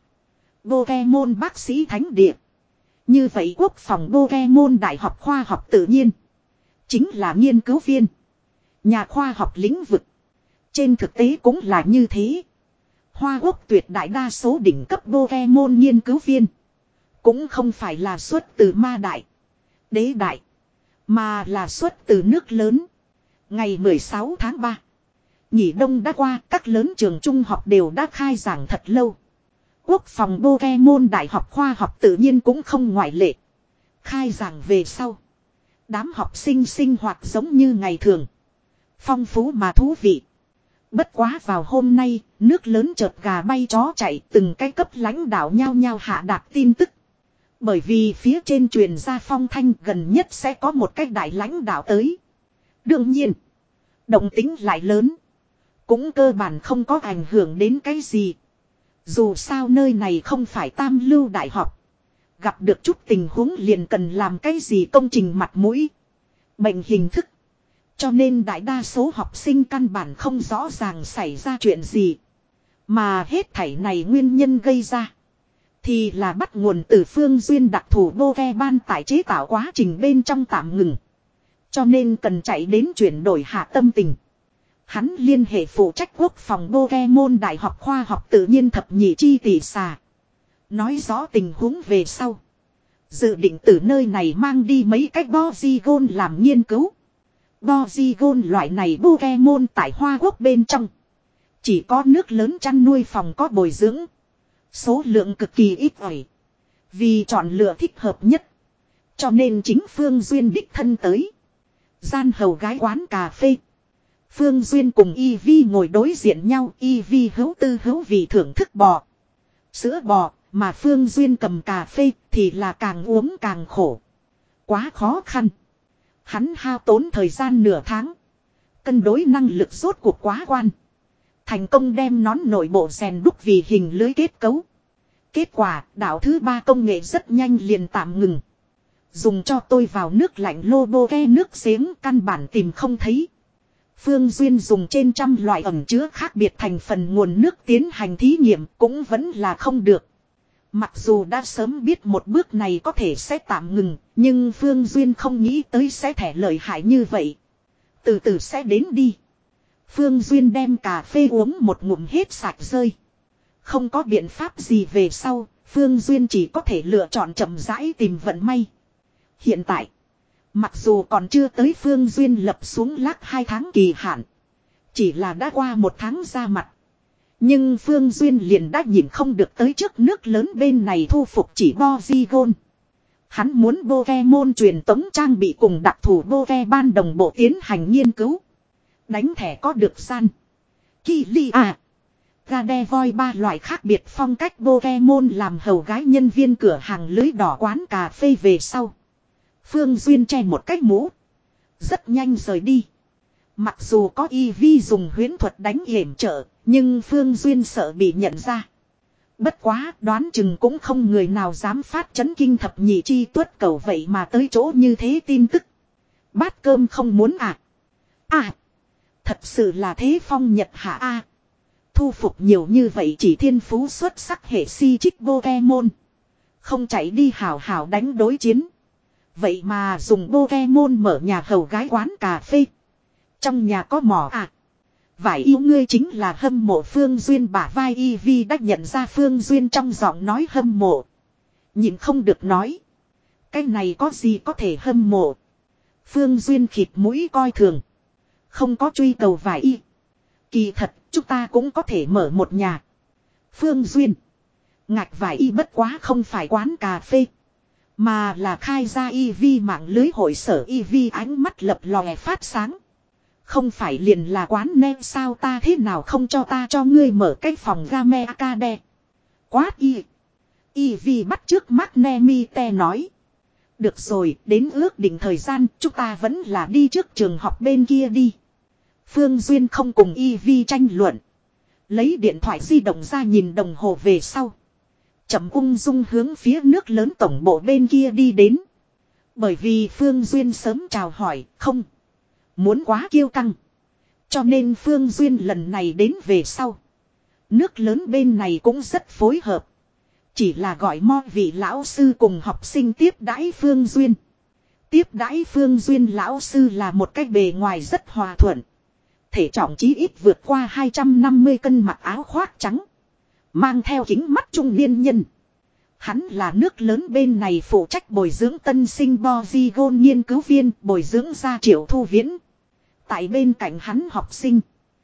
Pokemon bác sĩ thánh địa. Như vậy quốc phòng Pokemon Đại học Khoa học Tự nhiên. Chính là nghiên cứu viên. Nhà khoa học lĩnh vực. Trên thực tế cũng là như thế. Hoa Quốc tuyệt đại đa số đỉnh cấp Pokemon nghiên cứu viên. Cũng không phải là xuất từ ma đại. Đế đại. Mà là xuất từ nước lớn. Ngày mười sáu tháng ba. Nghỉ đông đã qua, các lớn trường trung học đều đã khai giảng thật lâu. Quốc phòng Pokemon Đại học Khoa học Tự nhiên cũng không ngoại lệ. Khai giảng về sau. Đám học sinh sinh hoạt giống như ngày thường. Phong phú mà thú vị. Bất quá vào hôm nay, nước lớn chợt gà bay chó chạy, từng cái cấp lãnh đạo nhao nhao hạ đạt tin tức. Bởi vì phía trên truyền ra phong thanh gần nhất sẽ có một cái đại lãnh đạo tới. Đương nhiên, động tính lại lớn. Cũng cơ bản không có ảnh hưởng đến cái gì. Dù sao nơi này không phải tam lưu đại học. Gặp được chút tình huống liền cần làm cái gì công trình mặt mũi. Bệnh hình thức. Cho nên đại đa số học sinh căn bản không rõ ràng xảy ra chuyện gì. Mà hết thảy này nguyên nhân gây ra. Thì là bắt nguồn từ Phương Duyên đặc thù Pokemon tại chế tạo quá trình bên trong tạm ngừng. Cho nên cần chạy đến chuyển đổi hạ tâm tình. Hắn liên hệ phụ trách quốc phòng Pokemon Đại học Khoa học Tự nhiên thập nhị chi tỷ xà. Nói rõ tình huống về sau. Dự định từ nơi này mang đi mấy cái Porygon làm nghiên cứu. Porygon loại này Pokemon tại Hoa Quốc bên trong. Chỉ có nước lớn chăn nuôi phòng có bồi dưỡng. Số lượng cực kỳ ít ỏi. Vì chọn lựa thích hợp nhất. Cho nên chính Phương Duyên đích thân tới. Gian hầu gái quán cà phê. Phương Duyên cùng Y Vi ngồi đối diện nhau. Y Vi hữu tư hữu vị thưởng thức bò. Sữa bò. Mà Phương Duyên cầm cà phê thì là càng uống càng khổ. Quá khó khăn. Hắn hao tốn thời gian nửa tháng. Cân đối năng lực rốt cuộc quá quan. Thành công đem nón nội bộ rèn đúc vì hình lưới kết cấu. Kết quả đảo thứ ba công nghệ rất nhanh liền tạm ngừng. Dùng cho tôi vào nước lạnh lô bô ke nước giếng căn bản tìm không thấy. Phương Duyên dùng trên trăm loại ẩm chứa khác biệt thành phần nguồn nước tiến hành thí nghiệm cũng vẫn là không được. Mặc dù đã sớm biết một bước này có thể sẽ tạm ngừng, nhưng Phương Duyên không nghĩ tới sẽ thẻ lợi hại như vậy. Từ từ sẽ đến đi. Phương Duyên đem cà phê uống một ngụm hết sạch rơi. Không có biện pháp gì về sau, Phương Duyên chỉ có thể lựa chọn chậm rãi tìm vận may. Hiện tại, mặc dù còn chưa tới Phương Duyên lập xuống lắc hai tháng kỳ hạn. Chỉ là đã qua một tháng ra mặt. Nhưng Phương Duyên liền đã nhìn không được tới trước nước lớn bên này thu phục chỉ Porygon. Hắn muốn Pokemon truyền tống trang bị cùng đặc thù Pokemon đồng bộ tiến hành nghiên cứu. Đánh thẻ có được gian. Kilia. Gardevoir ba loại khác biệt phong cách Pokemon làm hầu gái nhân viên cửa hàng lưới đỏ quán cà phê về sau. Phương Duyên che một cái mũ. Rất nhanh rời đi. Mặc dù có Y Vi dùng huyễn thuật đánh hiểm trợ, nhưng Phương Duyên sợ bị nhận ra. Bất quá đoán chừng cũng không người nào dám phát chấn kinh thập nhị chi tuất cầu vậy mà tới chỗ như thế tin tức. Bát cơm không muốn à. À. Thật sự là thế phong nhật hạ a à. Thu phục nhiều như vậy chỉ thiên phú xuất sắc hệ si trích Pokemon. Không chạy đi hào hào đánh đối chiến. Vậy mà dùng Pokemon mở nhà hầu gái quán cà phê. Trong nhà có mỏ à. Vải yêu ngươi chính là hâm mộ Phương Duyên bả vai Eevee đã nhận ra Phương Duyên trong giọng nói hâm mộ. Nhìn không được nói. Cái này có gì có thể hâm mộ. Phương Duyên khịt mũi coi thường. Không có truy cầu vải y. Kỳ thật chúng ta cũng có thể mở một nhà. Phương Duyên. Ngạch vải y bất quá không phải quán cà phê. Mà là khai ra Eevee mạng lưới hội sở Eevee ánh mắt lập lòe phát sáng. Không phải liền là quán nem sao ta thế nào không cho ta cho ngươi mở cái phòng game arcade. Quát y. Eevee bắt trước mắt Nemite nói. Được rồi, đến ước định thời gian, chúng ta vẫn là đi trước trường học bên kia đi. Phương Duyên không cùng Eevee tranh luận. Lấy điện thoại di động ra nhìn đồng hồ về sau. Chậm ung dung hướng phía nước lớn tổng bộ bên kia đi đến. Bởi vì Phương Duyên sớm chào hỏi, không. Muốn quá kiêu căng. Cho nên Phương Duyên lần này đến về sau. Nước lớn bên này cũng rất phối hợp. Chỉ là gọi mo vị lão sư cùng học sinh tiếp đãi Phương Duyên. Tiếp đãi Phương Duyên lão sư là một cái bề ngoài rất hòa thuận. Thể trọng chí ít vượt qua hai trăm năm mươi cân mặc áo khoác trắng. Mang theo kính mắt trung niên nhân. Hắn là nước lớn bên này phụ trách bồi dưỡng tân sinh Polygon nghiên cứu viên bồi dưỡng ra Triệu Thu Viễn. Tại bên cạnh hắn học sinh.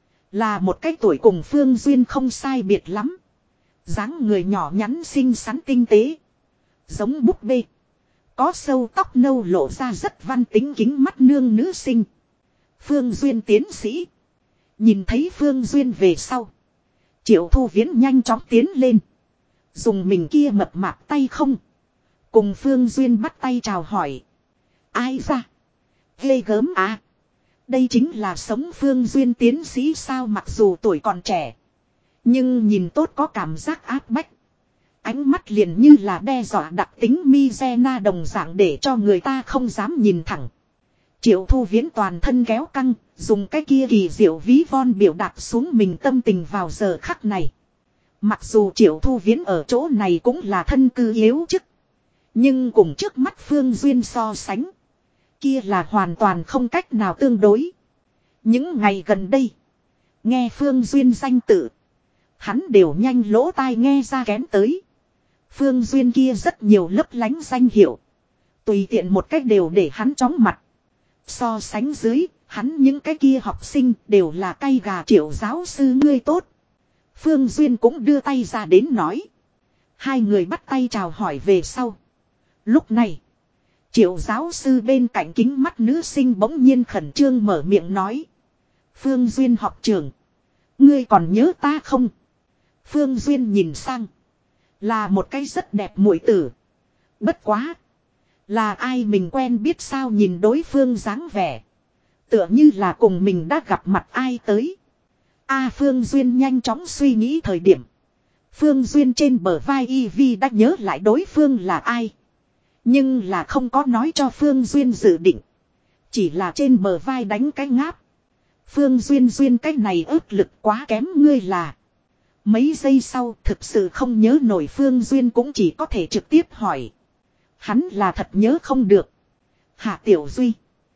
Là một cái tuổi cùng Phương Duyên không sai biệt lắm. Dáng người nhỏ nhắn xinh xắn tinh tế. Giống búp bê. Có sâu tóc nâu lộ ra rất văn tính kính mắt nương nữ sinh. Phương Duyên tiến sĩ. Nhìn thấy Phương Duyên về sau. Triệu Thu Viễn nhanh chóng tiến lên. Dùng mình kia mập mạp tay không. Cùng Phương Duyên bắt tay chào hỏi. Ai ra? Ghê gớm à? Đây chính là sống Phương Duyên tiến sĩ sao mặc dù tuổi còn trẻ. Nhưng nhìn tốt có cảm giác áp bách. Ánh mắt liền như là đe dọa đặc tính Mizena đồng dạng để cho người ta không dám nhìn thẳng. Triệu Thu Viễn toàn thân kéo căng, dùng cái kia kỳ diệu ví von biểu đạt xuống mình tâm tình vào giờ khắc này. Mặc dù Triệu Thu Viễn ở chỗ này cũng là thân cư yếu chức. Nhưng cùng trước mắt Phương Duyên so sánh. Kia là hoàn toàn không cách nào tương đối. Những ngày gần đây. Nghe Phương Duyên danh tự. Hắn đều nhanh lỗ tai nghe ra kén tới. Phương Duyên kia rất nhiều lấp lánh danh hiệu. Tùy tiện một cách đều để hắn chóng mặt. So sánh dưới, hắn những cái kia học sinh đều là cay gà Triệu giáo sư ngươi tốt. Phương Duyên cũng đưa tay ra đến nói. Hai người bắt tay chào hỏi về sau. Lúc này, Triệu giáo sư bên cạnh kính mắt nữ sinh bỗng nhiên khẩn trương mở miệng nói. Phương Duyên học trưởng. Ngươi còn nhớ ta không? Phương Duyên nhìn sang. Là một cái rất đẹp muội tử. Bất quá. Là ai mình quen biết sao nhìn đối phương dáng vẻ. Tựa như là cùng mình đã gặp mặt ai tới. A Phương Duyên nhanh chóng suy nghĩ thời điểm. Phương Duyên trên bờ vai Eevee đã nhớ lại đối phương là ai. Nhưng là không có nói cho Phương Duyên dự định. Chỉ là trên bờ vai đánh cái ngáp. Phương Duyên Duyên cái này ức lực quá kém ngươi là. Mấy giây sau thực sự không nhớ nổi Phương Duyên cũng chỉ có thể trực tiếp hỏi. Hắn là thật nhớ không được. Hạ Tiểu Duy.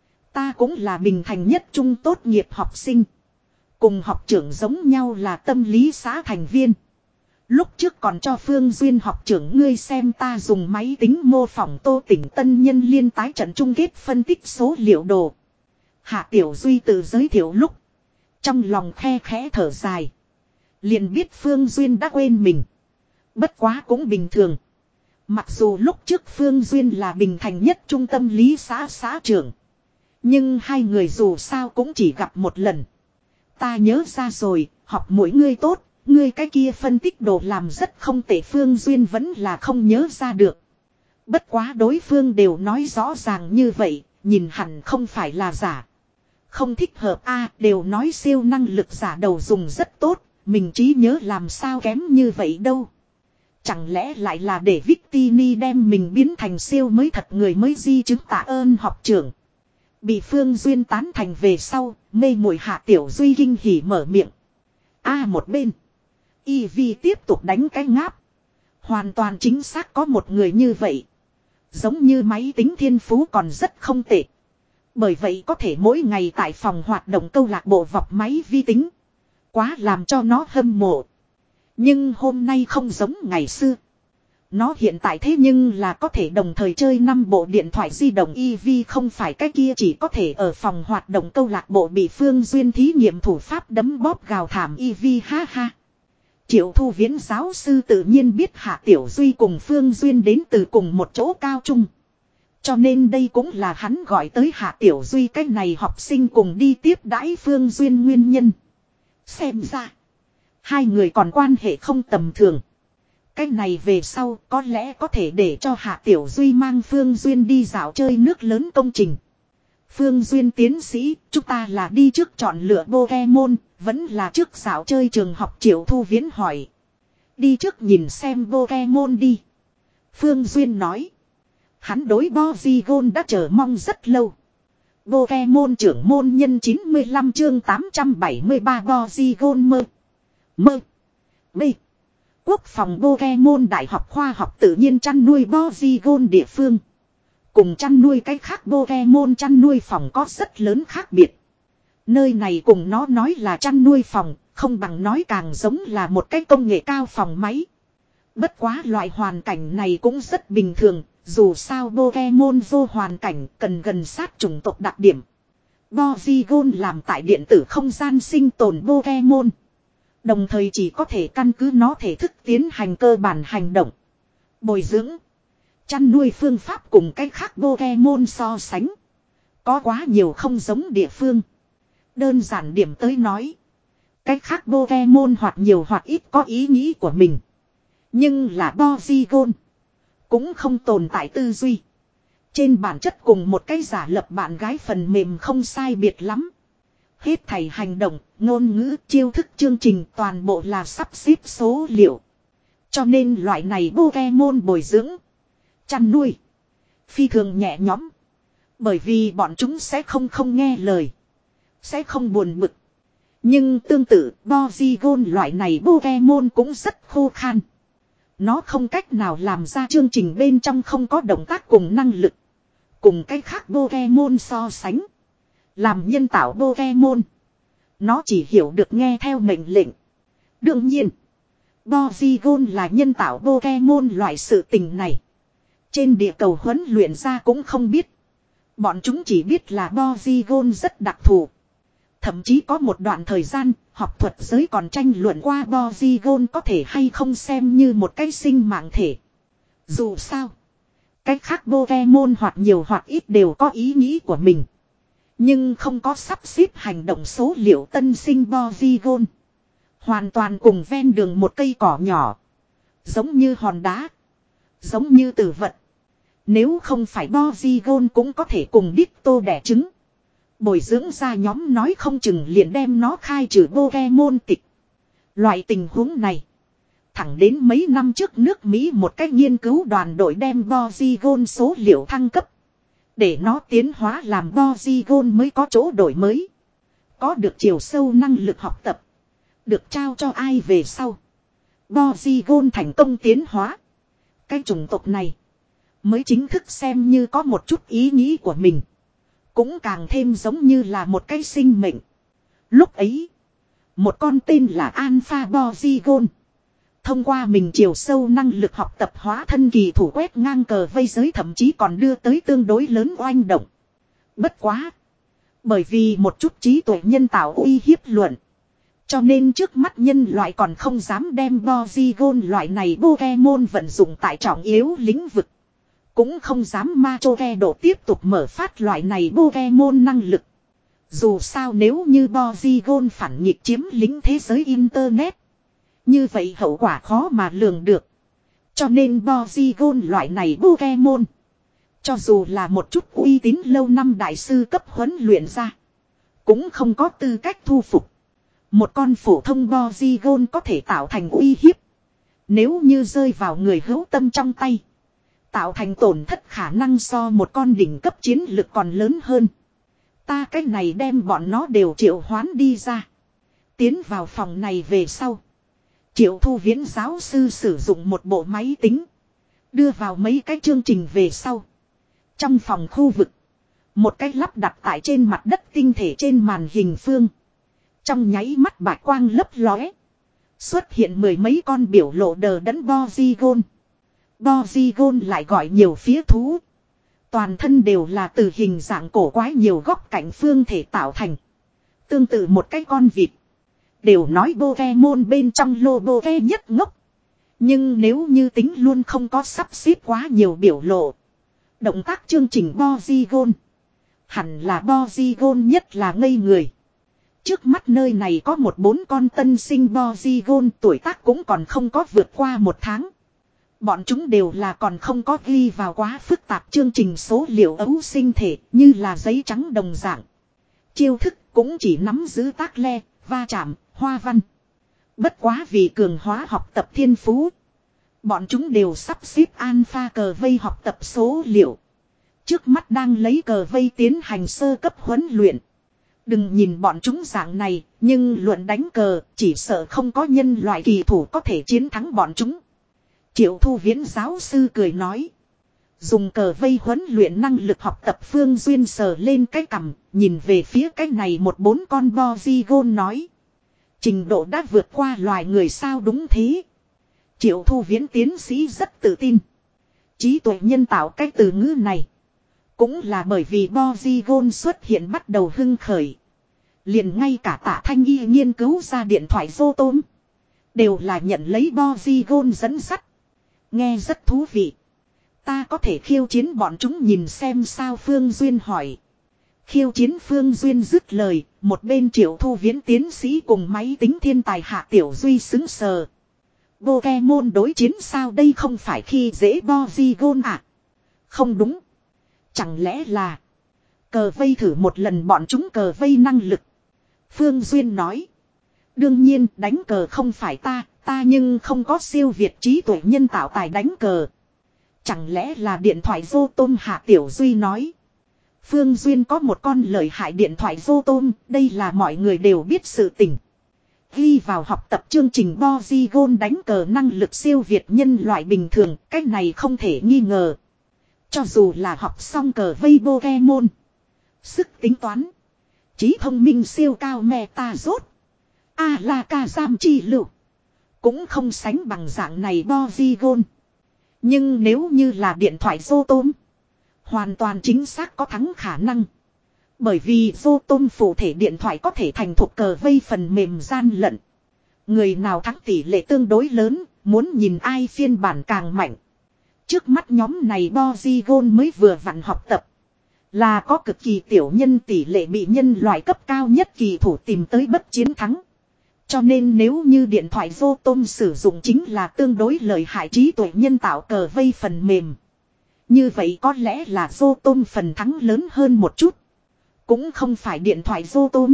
Ta cũng là bình thành nhất trung tốt nghiệp học sinh. Cùng học trưởng giống nhau là tâm lý xã thành viên. Lúc trước còn cho Phương Duyên học trưởng ngươi xem ta dùng máy tính mô phỏng Tô Tỉnh tân nhân liên tái trận chung kết phân tích số liệu đồ. Hạ Tiểu Duy tự giới thiệu lúc. Trong lòng khe khẽ thở dài. Liền biết Phương Duyên đã quên mình. Bất quá cũng bình thường. Mặc dù lúc trước Phương Duyên là bình thành nhất trung tâm lý xã xã trưởng. Nhưng hai người dù sao cũng chỉ gặp một lần. Ta nhớ ra rồi, học mỗi ngươi tốt, ngươi cái kia phân tích đồ làm rất không tệ Phương Duyên vẫn là không nhớ ra được. Bất quá đối phương đều nói rõ ràng như vậy, nhìn hẳn không phải là giả. Không thích hợp a đều nói siêu năng lực giả đầu dùng rất tốt, mình trí nhớ làm sao kém như vậy đâu. Chẳng lẽ lại là để Victini đem mình biến thành siêu mới thật người mới di chứng tạ ơn học trưởng. Bị Phương Duyên tán thành về sau, mê muội Hạ Tiểu Duy kinh hỉ mở miệng. A một bên. Y Vi tiếp tục đánh cái ngáp. Hoàn toàn chính xác có một người như vậy. Giống như máy tính thiên phú còn rất không tệ. Bởi vậy có thể mỗi ngày tại phòng hoạt động câu lạc bộ vọc máy vi tính. Quá làm cho nó hâm mộ. Nhưng hôm nay không giống ngày xưa. Nó hiện tại thế nhưng là có thể đồng thời chơi năm bộ điện thoại di động. E V không phải cái kia chỉ có thể ở phòng hoạt động câu lạc bộ bị Phương Duyên thí nghiệm thủ pháp đấm bóp gào thảm. E V ha ha. Triệu Thu Viễn giáo sư tự nhiên biết Hạ Tiểu Duy cùng Phương Duyên đến từ cùng một chỗ cao trung. Cho nên đây cũng là hắn gọi tới Hạ Tiểu Duy cái này học sinh cùng đi tiếp đãi Phương Duyên nguyên nhân. Xem ra, hai người còn quan hệ không tầm thường. Cái này về sau có lẽ có thể để cho Hạ Tiểu Duy mang Phương Duyên đi dạo chơi nước lớn công trình. Phương Duyên tiến sĩ, chúng ta là đi trước chọn lựa Pokemon, vẫn là trước dạo chơi trường học. Triệu Thu Viễn hỏi. Đi trước nhìn xem Pokemon đi. Phương Duyên nói. Hắn đối Porygon đã chờ mong rất lâu. Pokemon trưởng môn nhân chín mươi lăm chương tám trăm bảy mươi ba Porygon mơ. Mơ. B. Quốc phòng Pokemon Đại học Khoa học Tự nhiên chăn nuôi Porygon địa phương. Cùng chăn nuôi cái khác Pokemon chăn nuôi phòng có rất lớn khác biệt. Nơi này cùng nó nói là chăn nuôi phòng, không bằng nói càng giống là một cái công nghệ cao phòng máy. Bất quá loại hoàn cảnh này cũng rất bình thường, dù sao Pokemon vô hoàn cảnh cần gần sát chủng tộc đặc điểm. Porygon làm tại điện tử không gian sinh tồn Pokemon. Đồng thời chỉ có thể căn cứ nó thể thức tiến hành cơ bản hành động. Bồi dưỡng. Chăn nuôi phương pháp cùng cách khác Pokemon so sánh. Có quá nhiều không giống địa phương. Đơn giản điểm tới nói. Cách khác Pokemon hoặc nhiều hoặc ít có ý nghĩ của mình. Nhưng là Porygon. Cũng không tồn tại tư duy. Trên bản chất cùng một cái giả lập bạn gái phần mềm không sai biệt lắm. Hết thảy hành động, ngôn ngữ, chiêu thức chương trình toàn bộ là sắp xếp số liệu. Cho nên loại này Pokemon bồi dưỡng, chăn nuôi, phi thường nhẹ nhõm. Bởi vì bọn chúng sẽ không không nghe lời. Sẽ không buồn bực. Nhưng tương tự Porygon loại này Pokemon cũng rất khô khan. Nó không cách nào làm ra chương trình bên trong không có động tác cùng năng lực. Cùng cái khác Pokemon so sánh. Làm nhân tạo Pokemon. Nó chỉ hiểu được nghe theo mệnh lệnh. Đương nhiên. Porygon là nhân tạo Pokemon loại sự tình này. Trên địa cầu huấn luyện ra cũng không biết. Bọn chúng chỉ biết là Porygon rất đặc thù. Thậm chí có một đoạn thời gian, học thuật giới còn tranh luận qua Porygon có thể hay không xem như một cái sinh mạng thể. Dù sao, cái khác Pokemon hoặc nhiều hoặc ít đều có ý nghĩ của mình. Nhưng không có sắp xếp hành động số liệu tân sinh Porygon. Hoàn toàn cùng ven đường một cây cỏ nhỏ. Giống như hòn đá. Giống như tử vật. Nếu không phải Porygon cũng có thể cùng Ditto đẻ trứng. Bồi dưỡng ra nhóm nói không chừng liền đem nó khai trừ Pokemon tịch. Loại tình huống này. Thẳng đến mấy năm trước nước Mỹ một cách nghiên cứu đoàn đội đem Porygon số liệu thăng cấp. Để nó tiến hóa làm Porygon mới có chỗ đổi mới. Có được chiều sâu năng lực học tập. Được trao cho ai về sau. Porygon thành công tiến hóa. Cái chủng tộc này. Mới chính thức xem như có một chút ý nghĩ của mình. Cũng càng thêm giống như là một cái sinh mệnh. Lúc ấy. Một con tên là Alpha Porygon. Thông qua mình chiều sâu năng lực học tập hóa thân kỳ thủ quét ngang cờ vây giới, thậm chí còn đưa tới tương đối lớn oanh động. Bất quá. Bởi vì một chút trí tuệ nhân tạo uy hiếp luận. Cho nên trước mắt nhân loại còn không dám đem Porygon loại này Pokemon vận dụng tại trọng yếu lĩnh vực. Cũng không dám Machoke độ tiếp tục mở phát loại này Pokemon năng lực. Dù sao nếu như Porygon phản nghịch chiếm lĩnh thế giới Internet. Như vậy hậu quả khó mà lường được. Cho nên Porygon loại này Pokemon. Cho dù là một chút uy tín lâu năm đại sư cấp huấn luyện ra. Cũng không có tư cách thu phục. Một con phổ thông Porygon có thể tạo thành uy hiếp. Nếu như rơi vào người hữu tâm trong tay. Tạo thành tổn thất khả năng so một con đỉnh cấp chiến lực còn lớn hơn. Ta cách này đem bọn nó đều triệu hoán đi ra. Tiến vào phòng này về sau. Triệu Thu Viễn giáo sư sử dụng một bộ máy tính. Đưa vào mấy cái chương trình về sau. Trong phòng khu vực. Một cái lắp đặt tại trên mặt đất tinh thể trên màn hình phương. Trong nháy mắt bạch quang lấp lóe. Xuất hiện mười mấy con biểu lộ đờ đẫn Porygon. Porygon lại gọi nhiều phía thú. Toàn thân đều là từ hình dạng cổ quái nhiều góc cạnh phương thể tạo thành. Tương tự một cái con vịt. Đều nói Pokemon bên trong lô Poke nhất ngốc. Nhưng nếu như tính luôn không có sắp xếp quá nhiều biểu lộ. Động tác chương trình Porygon. Hẳn là Porygon nhất là ngây người. Trước mắt nơi này có một bốn con tân sinh Porygon tuổi tác cũng còn không có vượt qua một tháng. Bọn chúng đều là còn không có ghi vào quá phức tạp chương trình số liệu ấu sinh thể như là giấy trắng đồng dạng. Chiêu thức cũng chỉ nắm giữ tác le, va chạm, hoa văn. Bất quá vì cường hóa học tập thiên phú. Bọn chúng đều sắp xếp alpha cờ vây học tập số liệu. Trước mắt đang lấy cờ vây tiến hành sơ cấp huấn luyện. Đừng nhìn bọn chúng dạng này, nhưng luận đánh cờ chỉ sợ không có nhân loại kỳ thủ có thể chiến thắng bọn chúng. Triệu Thu Viễn giáo sư cười nói. Dùng cờ vây huấn luyện năng lực học tập Phương Duyên sờ lên cái cằm, nhìn về phía cái này một bốn con Porygon nói. Trình độ đã vượt qua loài người sao đúng thế. Triệu Thu Viễn tiến sĩ rất tự tin. Trí tuệ nhân tạo cái từ ngữ này. Cũng là bởi vì Porygon xuất hiện bắt đầu hưng khởi. Liền ngay cả Tạ Thanh Y nghiên cứu ra điện thoại vô tôm. Đều là nhận lấy Porygon dẫn dắt. Nghe rất thú vị. Ta có thể khiêu chiến bọn chúng nhìn xem sao Phương Duyên hỏi. Khiêu chiến Phương Duyên dứt lời. Một bên Triệu Thu Viễn tiến sĩ cùng máy tính thiên tài Hạ Tiểu Duy xứng sờ. Pokemon đối chiến sao đây không phải khi dễ Porygon à? Không đúng. Chẳng lẽ là cờ vây thử một lần bọn chúng cờ vây năng lực. Phương Duyên nói. Đương nhiên đánh cờ không phải ta, ta nhưng không có siêu việt trí tuệ nhân tạo tài đánh cờ. Chẳng lẽ là điện thoại vô tôm Hạ Tiểu Duy nói. Phương Duyên có một con lợi hại điện thoại vô tôm, đây là mọi người đều biết sự tình. Ghi vào học tập chương trình Porygon đánh cờ năng lực siêu việt nhân loại bình thường, cách này không thể nghi ngờ. Cho dù là học xong cờ vây Pokemon. Sức tính toán. Trí thông minh siêu cao meta rốt. A la ca giam chi lựu. Cũng không sánh bằng dạng này Porygon. Nhưng nếu như là điện thoại vô tôm. Hoàn toàn chính xác có thắng khả năng. Bởi vì vô tôm phụ thể điện thoại có thể thành thuộc cờ vây phần mềm gian lận. Người nào thắng tỷ lệ tương đối lớn. Muốn nhìn ai phiên bản càng mạnh. Trước mắt nhóm này Porygon mới vừa vặn học tập. Là có cực kỳ tiểu nhân tỷ lệ bị nhân loại cấp cao nhất kỳ thủ tìm tới bất chiến thắng. Cho nên nếu như điện thoại vô tôm sử dụng chính là tương đối lợi hại trí tuệ nhân tạo cờ vây phần mềm. Như vậy có lẽ là vô tôm phần thắng lớn hơn một chút. Cũng không phải điện thoại vô tôm.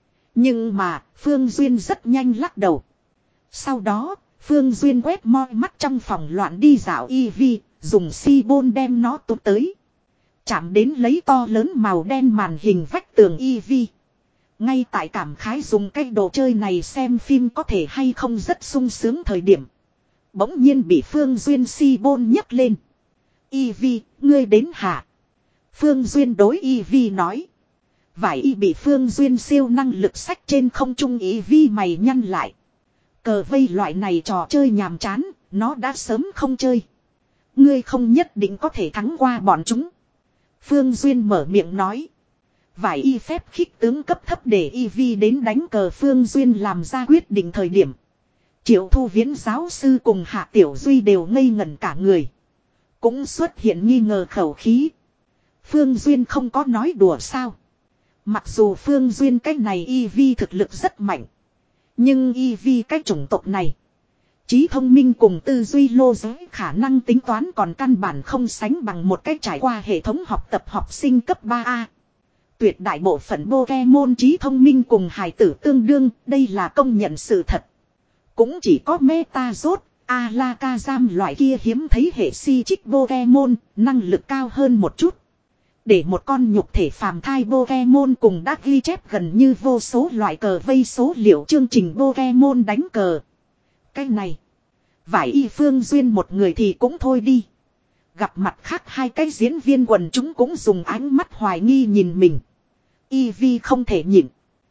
Nhưng mà Phương Duyên rất nhanh lắc đầu. Sau đó Phương Duyên quét moi mắt trong phòng loạn đi dạo Eevee, dùng si bôn đem nó tụt tới. Chạm đến lấy to lớn màu đen màn hình vách tường Eevee. Ngay tại cảm khái dùng cái đồ chơi này xem phim có thể hay không rất sung sướng thời điểm. Bỗng nhiên bị Phương Duyên si bôn nhấc lên. Eevee, ngươi đến hả? Phương Duyên đối Eevee nói. Vải y bị Phương Duyên siêu năng lực sách trên không trung Eevee mày nhăn lại. Cờ vây loại này trò chơi nhàm chán, nó đã sớm không chơi. Ngươi không nhất định có thể thắng qua bọn chúng. Phương Duyên mở miệng nói. Vải y phép khích tướng cấp thấp để Eevee đến đánh cờ Phương Duyên làm ra quyết định thời điểm. Triệu Thu Viễn giáo sư cùng Hạ Tiểu Duy đều ngây ngẩn cả người. Cũng xuất hiện nghi ngờ khẩu khí. Phương Duyên không có nói đùa sao. Mặc dù Phương Duyên cái này Eevee thực lực rất mạnh. Nhưng Eevee cái chủng tộc này. Trí thông minh cùng tư duy lô giới khả năng tính toán còn căn bản không sánh bằng một cách trải qua hệ thống học tập học sinh cấp ba A. Tuyệt đại bộ phận Pokemon trí thông minh cùng hài tử tương đương, đây là công nhận sự thật. Cũng chỉ có Metazost, Alakazam loại kia hiếm thấy hệ si chích Pokemon, năng lực cao hơn một chút. Để một con nhục thể phàm thai Pokemon cùng đã ghi chép gần như vô số loại cờ vây số liệu chương trình Pokemon đánh cờ. Cái này, vải y Phương Duyên một người thì cũng thôi đi. Gặp mặt khác hai cái diễn viên quần chúng cũng dùng ánh mắt hoài nghi nhìn mình. Eevee không thể nhịn.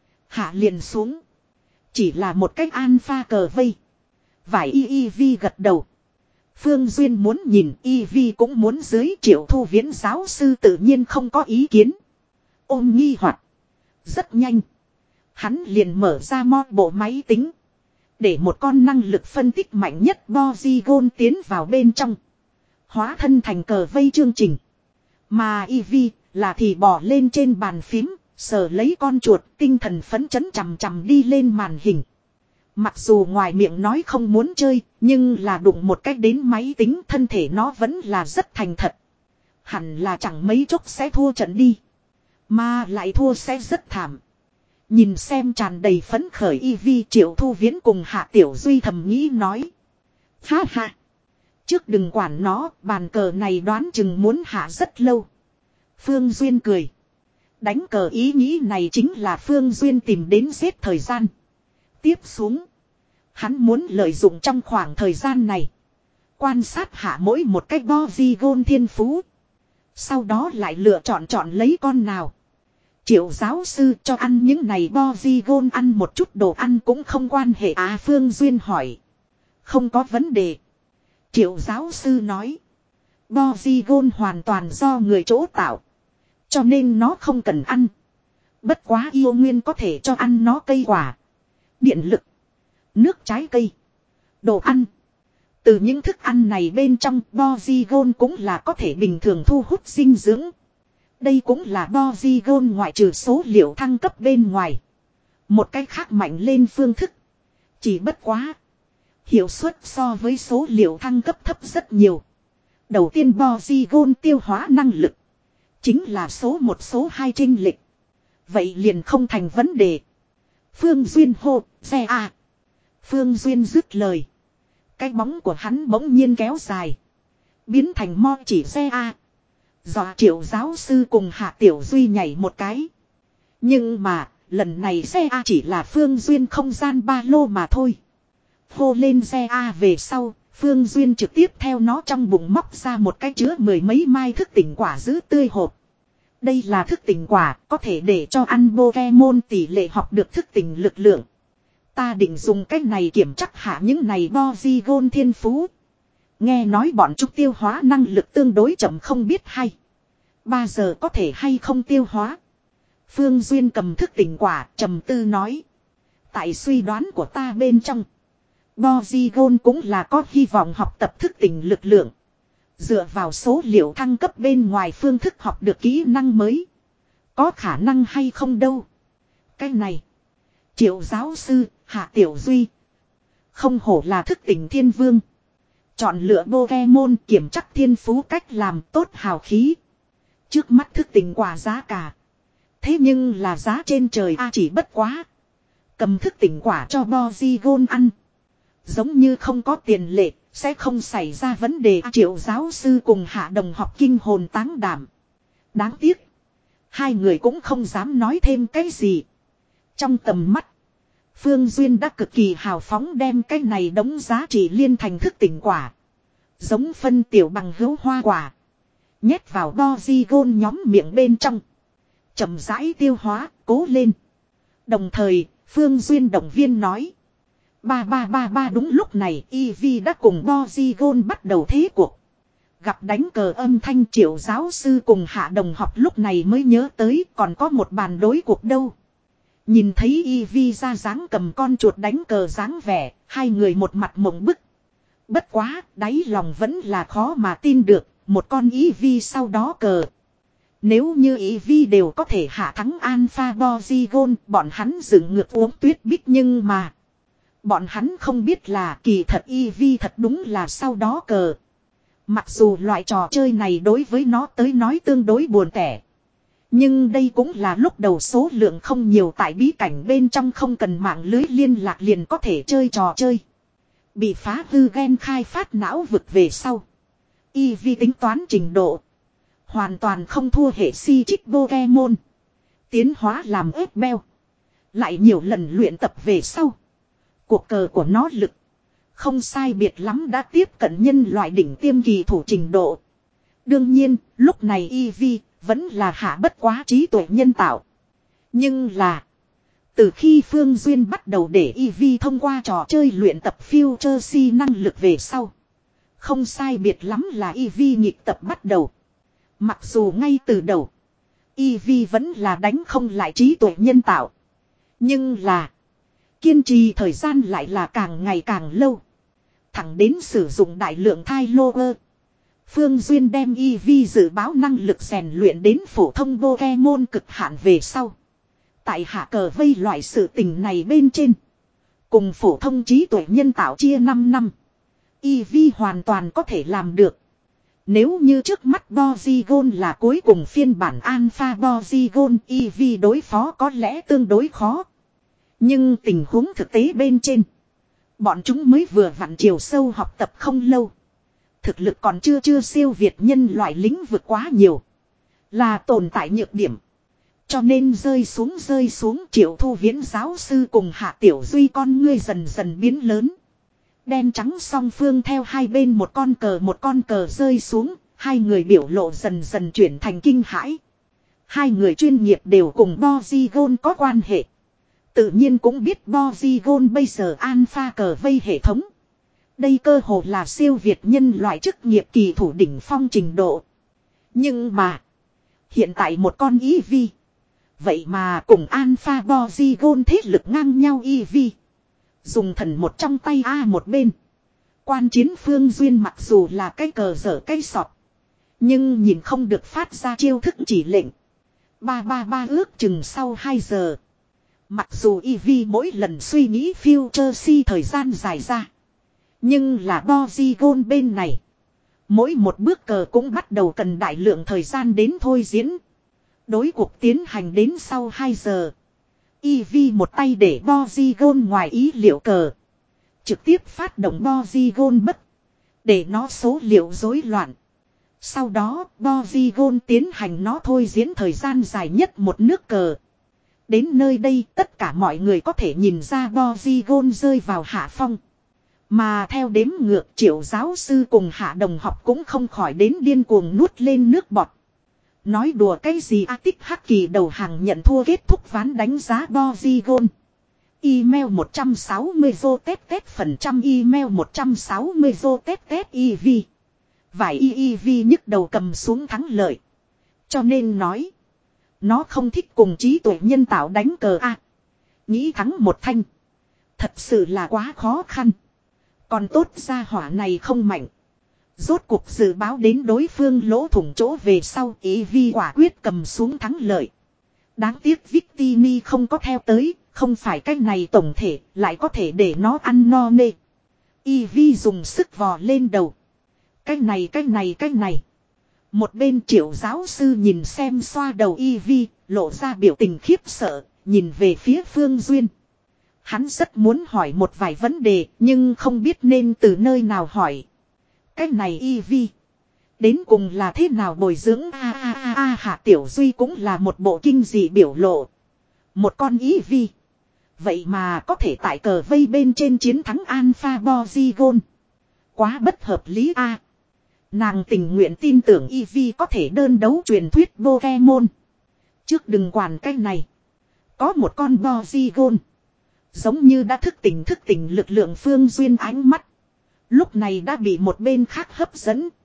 Hạ liền xuống. Chỉ là một cách alpha cờ vây. Vải y Eevee gật đầu. Phương Duyên muốn nhìn Eevee cũng muốn dưới Triệu Thu Viễn giáo sư tự nhiên không có ý kiến. Ôm nghi hoặc. Rất nhanh. Hắn liền mở ra mo bộ máy tính. Để một con năng lực phân tích mạnh nhất Porygon tiến vào bên trong. Hóa thân thành cờ vây chương trình. Mà Eevee là thì bỏ lên trên bàn phím. Sờ lấy con chuột tinh thần phấn chấn chằm chằm đi lên màn hình. Mặc dù ngoài miệng nói không muốn chơi, nhưng là đụng một cách đến máy tính thân thể nó vẫn là rất thành thật. Hẳn là chẳng mấy chốc sẽ thua trận đi. Mà lại thua sẽ rất thảm. Nhìn xem tràn đầy phấn khởi Eevee Triệu Thu Viễn cùng Hạ Tiểu Duy thầm nghĩ nói. Ha ha. Trước đừng quản nó, bàn cờ này đoán chừng muốn hạ rất lâu. Phương Duyên cười. Đánh cờ ý nghĩ này chính là Phương Duyên tìm đến giết thời gian. Tiếp xuống. Hắn muốn lợi dụng trong khoảng thời gian này. Quan sát hạ mỗi một cách Porygon thiên phú. Sau đó lại lựa chọn chọn lấy con nào. Triệu giáo sư cho ăn những này Porygon ăn một chút đồ ăn cũng không quan hệ à Phương Duyên hỏi. Không có vấn đề. Triệu giáo sư nói. Porygon hoàn toàn do người chỗ tạo. Cho nên nó không cần ăn. Bất quá yêu nguyên có thể cho ăn nó cây quả. Điện lực. Nước trái cây. Đồ ăn. Từ những thức ăn này bên trong Porygon cũng là có thể bình thường thu hút dinh dưỡng. Đây cũng là Porygon ngoại trừ số liệu thăng cấp bên ngoài. Một cách khác mạnh lên phương thức. Chỉ bất quá. Hiệu suất so với số liệu thăng cấp thấp rất nhiều. Đầu tiên Porygon tiêu hóa năng lực. Chính là số một số hai chênh lệch. Vậy liền không thành vấn đề. Phương Duyên hô, xe à. Phương Duyên dứt lời. Cái bóng của hắn bỗng nhiên kéo dài. Biến thành mo chỉ xe a. Dọa Triệu giáo sư cùng Hạ Tiểu Duy nhảy một cái. Nhưng mà, lần này xe a chỉ là Phương Duyên không gian ba lô mà thôi. Hô lên xe a về sau, Phương Duyên trực tiếp theo nó trong bụng móc ra một cái chứa mười mấy mai thức tỉnh quả giữ tươi hộp. Đây là thức tỉnh quả, có thể để cho ăn Pokemon tỷ lệ học được thức tỉnh lực lượng. Ta định dùng cách này kiểm chắc hạ những này Porygon thiên phú. Nghe nói bọn chúng tiêu hóa năng lực tương đối chậm không biết hay. Ba giờ có thể hay không tiêu hóa. Phương Duyên cầm thức tỉnh quả trầm tư nói. Tại suy đoán của ta bên trong. Porygon cũng là có hy vọng học tập thức tỉnh lực lượng. Dựa vào số liệu thăng cấp bên ngoài phương thức học được kỹ năng mới. Có khả năng hay không đâu. Cái này. Triệu giáo sư, Hạ Tiểu Duy. Không hổ là thức tỉnh thiên vương. Chọn lựa Pokemon kiểm chắc thiên phú cách làm tốt hào khí. Trước mắt thức tỉnh quả giá cả. Thế nhưng là giá trên trời a chỉ bất quá. Cầm thức tỉnh quả cho Porygon ăn. Giống như không có tiền lệ, sẽ không xảy ra vấn đề. Triệu giáo sư cùng Hạ đồng học kinh hồn táng đảm. Đáng tiếc. Hai người cũng không dám nói thêm cái gì. Trong tầm mắt. Phương Duyên đã cực kỳ hào phóng đem cái này đống giá trị liên thành thức tỉnh quả. Giống phân tiểu bằng hữu hoa quả. Nhét vào Porygon nhóm miệng bên trong. Chậm rãi tiêu hóa, cố lên. Đồng thời, Phương Duyên động viên nói. Ba ba ba ba đúng lúc này Eevee đã cùng Porygon bắt đầu thế cuộc. Gặp đánh cờ âm thanh Triệu giáo sư cùng Hạ đồng học lúc này mới nhớ tới còn có một bàn đối cuộc đâu. Nhìn thấy Eevee ra dáng cầm con chuột đánh cờ dáng vẻ, hai người một mặt mộng bức. Bất quá, đáy lòng vẫn là khó mà tin được, một con Eevee sau đó cờ. Nếu như Eevee đều có thể hạ thắng Alpha Porygon, bọn hắn dựng ngược uống tuyết bích nhưng mà. Bọn hắn không biết là kỳ thật Eevee thật đúng là sau đó cờ. Mặc dù loại trò chơi này đối với nó tới nói tương đối buồn tẻ. Nhưng đây cũng là lúc đầu số lượng không nhiều tại bí cảnh bên trong không cần mạng lưới liên lạc liền có thể chơi trò chơi. Bị phá hư gen khai phát não vực về sau. Eevee tính toán trình độ. Hoàn toàn không thua hệ si trích Pokemon. Tiến hóa làm ép beo. Lại nhiều lần luyện tập về sau. Cuộc cờ của nó lực. Không sai biệt lắm đã tiếp cận nhân loại đỉnh tiêm kỳ thủ trình độ. Đương nhiên, lúc này Eevee vẫn là hạ bất quá trí tuệ nhân tạo. Nhưng là. Từ khi Phương Duyên bắt đầu để Eevee thông qua trò chơi luyện tập Future Si năng lực về sau. Không sai biệt lắm là Eevee nhịp tập bắt đầu. Mặc dù ngay từ đầu. Eevee vẫn là đánh không lại trí tuệ nhân tạo. Nhưng là. Kiên trì thời gian lại là càng ngày càng lâu. Thẳng đến sử dụng đại lượng thai lô ơ. Phương Duyên đem Eevee dự báo năng lực rèn luyện đến phổ thông Pokemon cực hạn về sau. Tại hạ cờ vây loại sự tình này bên trên. Cùng phổ thông trí tuệ nhân tạo chia năm năm. Eevee hoàn toàn có thể làm được. Nếu như trước mắt Porygon là cuối cùng phiên bản Alpha Porygon, Eevee đối phó có lẽ tương đối khó. Nhưng tình huống thực tế bên trên. Bọn chúng mới vừa vặn chiều sâu học tập không lâu. Thực lực còn chưa chưa siêu việt nhân loại lĩnh vực quá nhiều. Là tồn tại nhược điểm. Cho nên rơi xuống rơi xuống Triệu Thu Viễn giáo sư cùng Hạ Tiểu Duy con ngươi dần dần biến lớn. Đen trắng song phương theo hai bên một con cờ một con cờ rơi xuống. Hai người biểu lộ dần dần chuyển thành kinh hãi. Hai người chuyên nghiệp đều cùng Porygon có quan hệ. Tự nhiên cũng biết Porygon bây giờ alpha cờ vây hệ thống. Đây cơ hồ là siêu việt nhân loại chức nghiệp kỳ thủ đỉnh phong trình độ. Nhưng mà. Hiện tại một con Eevee. Vậy mà cùng alpha Porygon thế lực ngang nhau Eevee. Dùng thần một trong tay A một bên. Quan chiến Phương Duyên mặc dù là cái cờ dở cái sọt. Nhưng nhìn không được phát ra chiêu thức chỉ lệnh. Ba ba ba ước chừng sau hai giờ. Mặc dù Eevee mỗi lần suy nghĩ Future Si thời gian dài ra. Nhưng là Porygon bên này. Mỗi một bước cờ cũng bắt đầu cần đại lượng thời gian đến thôi diễn. Đối cuộc tiến hành đến sau hai giờ. Eevee một tay để Porygon ngoài ý liệu cờ. Trực tiếp phát động Porygon bất. Để nó số liệu rối loạn. Sau đó Porygon tiến hành nó thôi diễn thời gian dài nhất một nước cờ. Đến nơi đây tất cả mọi người có thể nhìn ra Porygon rơi vào hạ phong. Mà theo đếm ngược Triệu giáo sư cùng Hạ đồng học cũng không khỏi đến điên cuồng nuốt lên nước bọt. Nói đùa cái gì A Tích Hắc Kỳ đầu hàng nhận thua kết thúc ván đánh giá Porygon. Email một trăm sáu mươi vô tét tét phần trăm email một trăm sáu mươi vô tét tét Eevee. Vài Eevee nhức đầu cầm xuống thắng lợi. Cho nên nói. Nó không thích cùng trí tuệ nhân tạo đánh cờ A. Nghĩ thắng một thanh. Thật sự là quá khó khăn. Còn tốt ra hỏa này không mạnh. Rốt cuộc dự báo đến đối phương lỗ thủng chỗ về sau Eevee quả quyết cầm xuống thắng lợi. Đáng tiếc Victini không có theo tới. Không phải cái này tổng thể lại có thể để nó ăn no nê. Eevee dùng sức vò lên đầu. Cái này cái này cái này. Một bên Triệu giáo sư nhìn xem xoa đầu Eevee, lộ ra biểu tình khiếp sợ, nhìn về phía Phương Duyên. Hắn rất muốn hỏi một vài vấn đề, nhưng không biết nên từ nơi nào hỏi. Cái này Eevee. Đến cùng là thế nào bồi dưỡng a a a a Hạ Tiểu Duy cũng là một bộ kinh dị biểu lộ. Một con Eevee. Vậy mà có thể tại cờ vây bên trên chiến thắng Alpha Porygon. Quá bất hợp lý a. Nàng tình nguyện tin tưởng Eevee có thể đơn đấu truyền thuyết Pokemon. Trước đừng quản cái này. Có một con Porygon. Giống như đã thức tỉnh thức tỉnh lực lượng Phương Duyên ánh mắt. Lúc này đã bị một bên khác hấp dẫn.